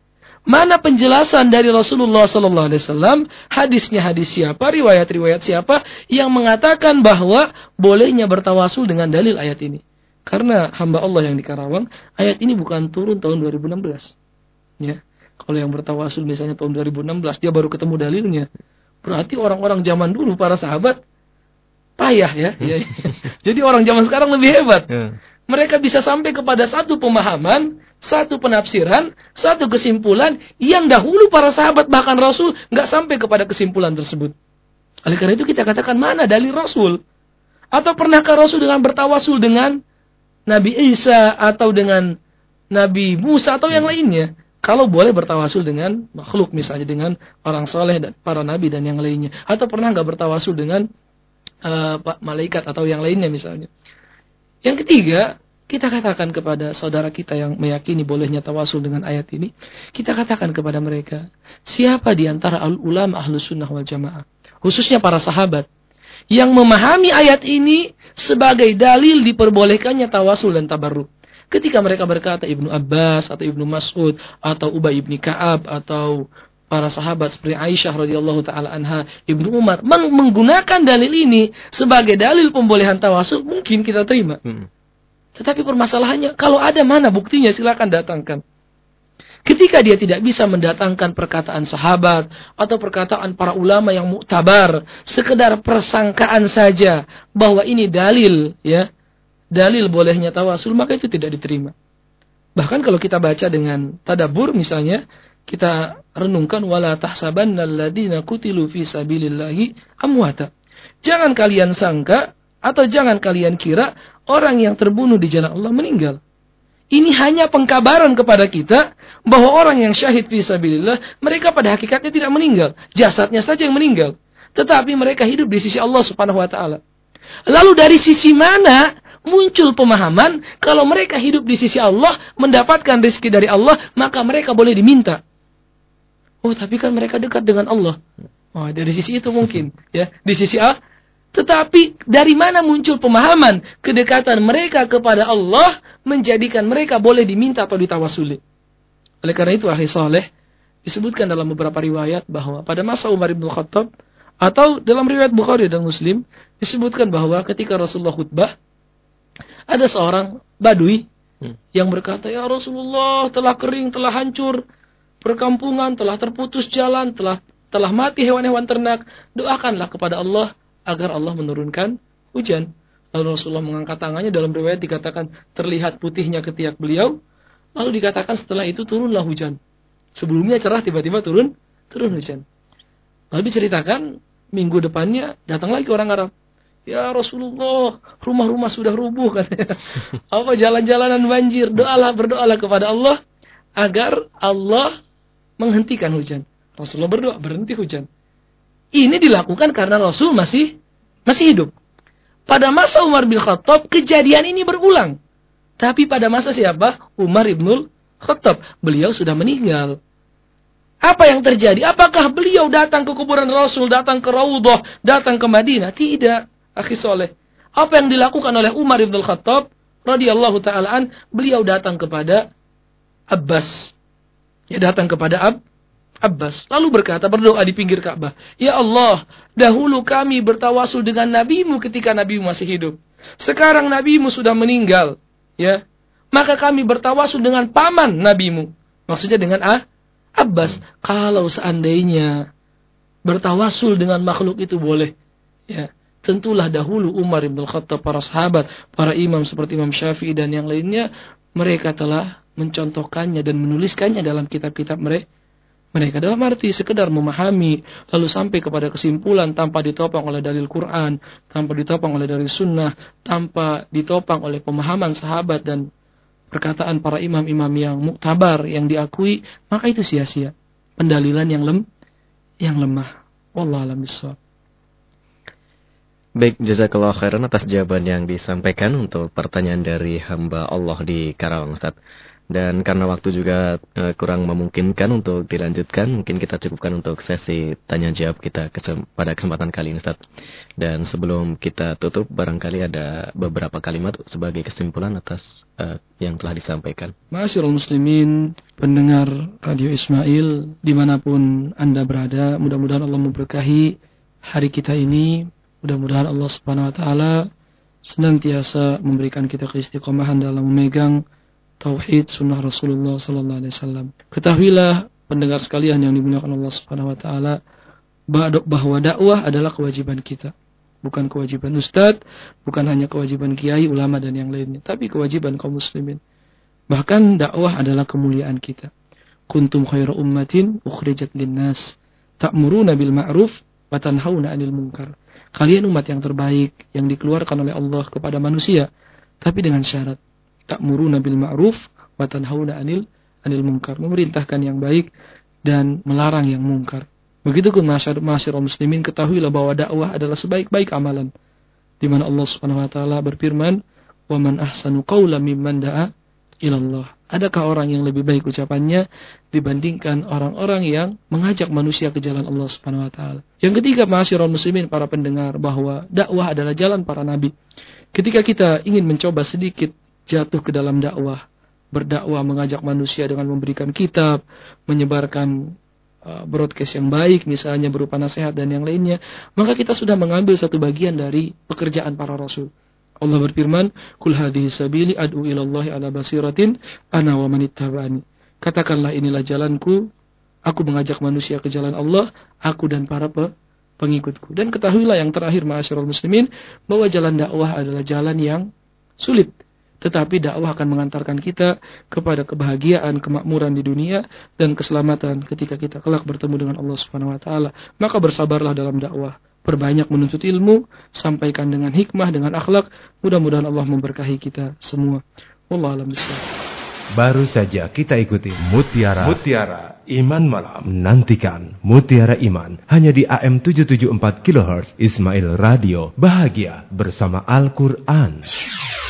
Mana penjelasan dari Rasulullah sallallahu alaihi wasallam, hadisnya hadis siapa, riwayat-riwayat siapa yang mengatakan bahwa bolehnya bertawasul dengan dalil ayat ini? Karena hamba Allah yang di Karawang, ayat ini bukan turun tahun dua ribu enam belas. Ya. Kalau yang bertawasul misalnya tahun dua ribu enam belas dia baru ketemu dalilnya. Berarti orang-orang zaman dulu para sahabat payah ya. ya. Jadi orang zaman sekarang lebih hebat. Mereka bisa sampai kepada satu pemahaman, satu penafsiran, satu kesimpulan yang dahulu para sahabat bahkan Rasul nggak sampai kepada kesimpulan tersebut. Oleh karena itu kita katakan, mana dalil Rasul? Atau pernahkah Rasul dengan bertawasul dengan Nabi Isa atau dengan Nabi Musa atau yang lainnya? Kalau boleh bertawasul dengan makhluk, misalnya dengan orang soleh dan para nabi dan yang lainnya. Atau pernah nggak bertawasul dengan uh, malaikat atau yang lainnya misalnya. Yang ketiga, kita katakan kepada saudara kita yang meyakini bolehnya tawasul dengan ayat ini, kita katakan kepada mereka, siapa di antara ulama ahlus sunnah wal jamaah, khususnya para sahabat, yang memahami ayat ini sebagai dalil diperbolehkannya tawasul dan tabarruk. Ketika mereka berkata Ibnu Abbas atau Ibnu Mas'ud atau Ubay ibn Ka'ab atau para sahabat seperti Aisyah radhiyallahu taala anha, Ibnu Umar meng- menggunakan dalil ini sebagai dalil pembolehan tawasul, mungkin kita terima. Hmm. Tetapi permasalahannya, kalau ada mana buktinya silakan datangkan. Ketika dia tidak bisa mendatangkan perkataan sahabat atau perkataan para ulama yang muktabar, sekedar persangkaan saja bahwa ini dalil, ya, dalil bolehnya tawasul, maka itu tidak diterima. Bahkan kalau kita baca dengan tadabbur misalnya, kita renungkan, wala tahsabannal ladzina qutilu fi sabilillahi amwata. Jangan kalian sangka atau jangan kalian kira orang yang terbunuh di jalan Allah meninggal. Ini hanya pengkabaran kepada kita bahwa orang yang syahid fi sabilillah, mereka pada hakikatnya tidak meninggal, jasadnya saja yang meninggal, tetapi mereka hidup di sisi Allah Subhanahu wa taala. Lalu dari sisi mana muncul pemahaman kalau mereka hidup di sisi Allah, mendapatkan rezeki dari Allah, maka mereka boleh diminta? Oh, tapi kan mereka dekat dengan Allah. Oh, dari sisi itu mungkin, ya, di sisi A. Tetapi dari mana muncul pemahaman kedekatan mereka kepada Allah menjadikan mereka boleh diminta atau ditawasuli? Oleh karena itu, ahli saleh, disebutkan dalam beberapa riwayat bahwa pada masa Umar bin Khattab atau dalam riwayat Bukhari dan Muslim disebutkan bahwa ketika Rasulullah khutbah, ada seorang badui hmm. yang berkata, ya Rasulullah, telah kering, telah hancur perkampungan, telah terputus jalan, telah telah mati hewan-hewan ternak, doakanlah kepada Allah agar Allah menurunkan hujan. Lalu Rasulullah mengangkat tangannya, dalam riwayat dikatakan terlihat putihnya ketiak beliau, lalu dikatakan setelah itu turunlah hujan. Sebelumnya cerah, tiba-tiba turun turun hujan. Lalu diceritakan minggu depannya datang lagi orang Arab. Ya Rasulullah, rumah-rumah sudah rubuh katanya. Apa jalan-jalanan banjir, doalah, berdoalah kepada Allah agar Allah menghentikan hujan. Rasulullah berdoa, berhenti hujan. Ini dilakukan karena Rasul masih masih hidup. Pada masa Umar bin Khattab, kejadian ini berulang. Tapi pada masa siapa? Umar ibnul Khattab. Beliau sudah meninggal. Apa yang terjadi? Apakah beliau datang ke kuburan Rasul, datang ke Raudhah, datang ke Madinah? Tidak, akhi soleh. Apa yang dilakukan oleh Umar ibnul Khattab radhiyallahu ta'ala an, beliau datang kepada Abbas. Ya, datang kepada Ab Abbas, lalu berkata, berdoa di pinggir Ka'bah, ya Allah, dahulu kami bertawasul dengan nabimu ketika nabimu masih hidup. Sekarang nabimu sudah meninggal, ya. Maka kami bertawasul dengan paman nabimu. Maksudnya dengan ah, Abbas. Hmm. Kalau seandainya bertawasul dengan makhluk itu boleh, ya, tentulah dahulu Umar bin Khattab, para sahabat, para imam seperti Imam Syafi'i dan yang lainnya, mereka telah mencontohkannya dan menuliskannya dalam kitab-kitab mereka. mereka, dalam arti sekedar memahami lalu sampai kepada kesimpulan tanpa ditopang oleh dalil Quran, tanpa ditopang oleh dalil sunnah, tanpa ditopang oleh pemahaman sahabat dan perkataan para imam-imam yang muktabar, yang diakui, maka itu sia-sia. Pendalilan yang lem, yang lemah. Wallahu a'lam bishawab. Baik, jazakallahu khairan atas jawaban yang disampaikan untuk pertanyaan dari hamba Allah di Karawang, Ustaz. Dan karena waktu juga uh, kurang memungkinkan untuk dilanjutkan, mungkin kita cukupkan untuk sesi tanya jawab kita kesem- pada kesempatan kali ini, Ustaz. Dan sebelum kita tutup, barangkali ada beberapa kalimat sebagai kesimpulan atas uh, yang telah disampaikan. Ma'asyiral muslimin, pendengar Radio Ismail dimanapun Anda berada, mudah-mudahan Allah memberkahi hari kita ini. Mudah-mudahan Allah Subhanahu wa taala senantiasa memberikan kita keistiqomahan dalam memegang tauhid sunnah Rasulullah sallallahu alaihi wasallam. Ketahuilah pendengar sekalian yang dimuliakan Allah Subhanahu wa taala bahwa dakwah adalah kewajiban kita. Bukan kewajiban ustaz, bukan hanya kewajiban kiai, ulama dan yang lainnya, tapi kewajiban kaum muslimin. Bahkan dakwah adalah kemuliaan kita. Kuntum khairu ummatin ukhrijat linnas ta'muruna bil ma'ruf wa tanhauna 'anil munkar. Kalian umat yang terbaik yang dikeluarkan oleh Allah kepada manusia, tapi dengan syarat ta'muruna bil ma'ruf wa tanhauna 'anil 'anil munkar, memerintahkan yang baik dan melarang yang mungkar. Begitupun ma'asyiral muslimin, ketahuilah bahwa dakwah adalah sebaik-baik amalan, di mana Allah Subhanahu wa taala berfirman, "Wa man ahsanu qawlan mimman da'a ila Allah." Adakah orang yang lebih baik ucapannya dibandingkan orang-orang yang mengajak manusia ke jalan Allah Subhanahu wa taala? Yang ketiga, ma'asyiral muslimin, para pendengar, bahwa dakwah adalah jalan para nabi. Ketika kita ingin mencoba sedikit jatuh ke dalam dakwah, berdakwah mengajak manusia dengan memberikan kitab, menyebarkan uh, broadcast yang baik, misalnya berupa nasihat dan yang lainnya, maka kita sudah mengambil satu bagian dari pekerjaan para rasul. Allah berfirman, "Qul hadhihi sabili ad'u ila Allahi ala basiratin ana wa man ittaba'ani." Katakanlah, inilah jalanku, aku mengajak manusia ke jalan Allah, aku dan para pe- pengikutku. Dan ketahuilah yang terakhir, ma'asyiral muslimin, bahwa jalan dakwah adalah jalan yang sulit. Tetapi dakwah akan mengantarkan kita kepada kebahagiaan, kemakmuran di dunia dan keselamatan ketika kita kelak bertemu dengan Allah Subhanahu wa taala. Maka bersabarlah dalam dakwah. Perbanyak menuntut ilmu, sampaikan dengan hikmah, dengan akhlak. Mudah-mudahan Allah memberkahi kita semua. Wallahu a'lam bishawab. Baru saja kita ikuti Mutiara Mutiara Iman Malam. Nantikan Mutiara Iman hanya di A M tujuh tujuh empat kilohertz Ismail Radio. Bahagia bersama Al-Quran.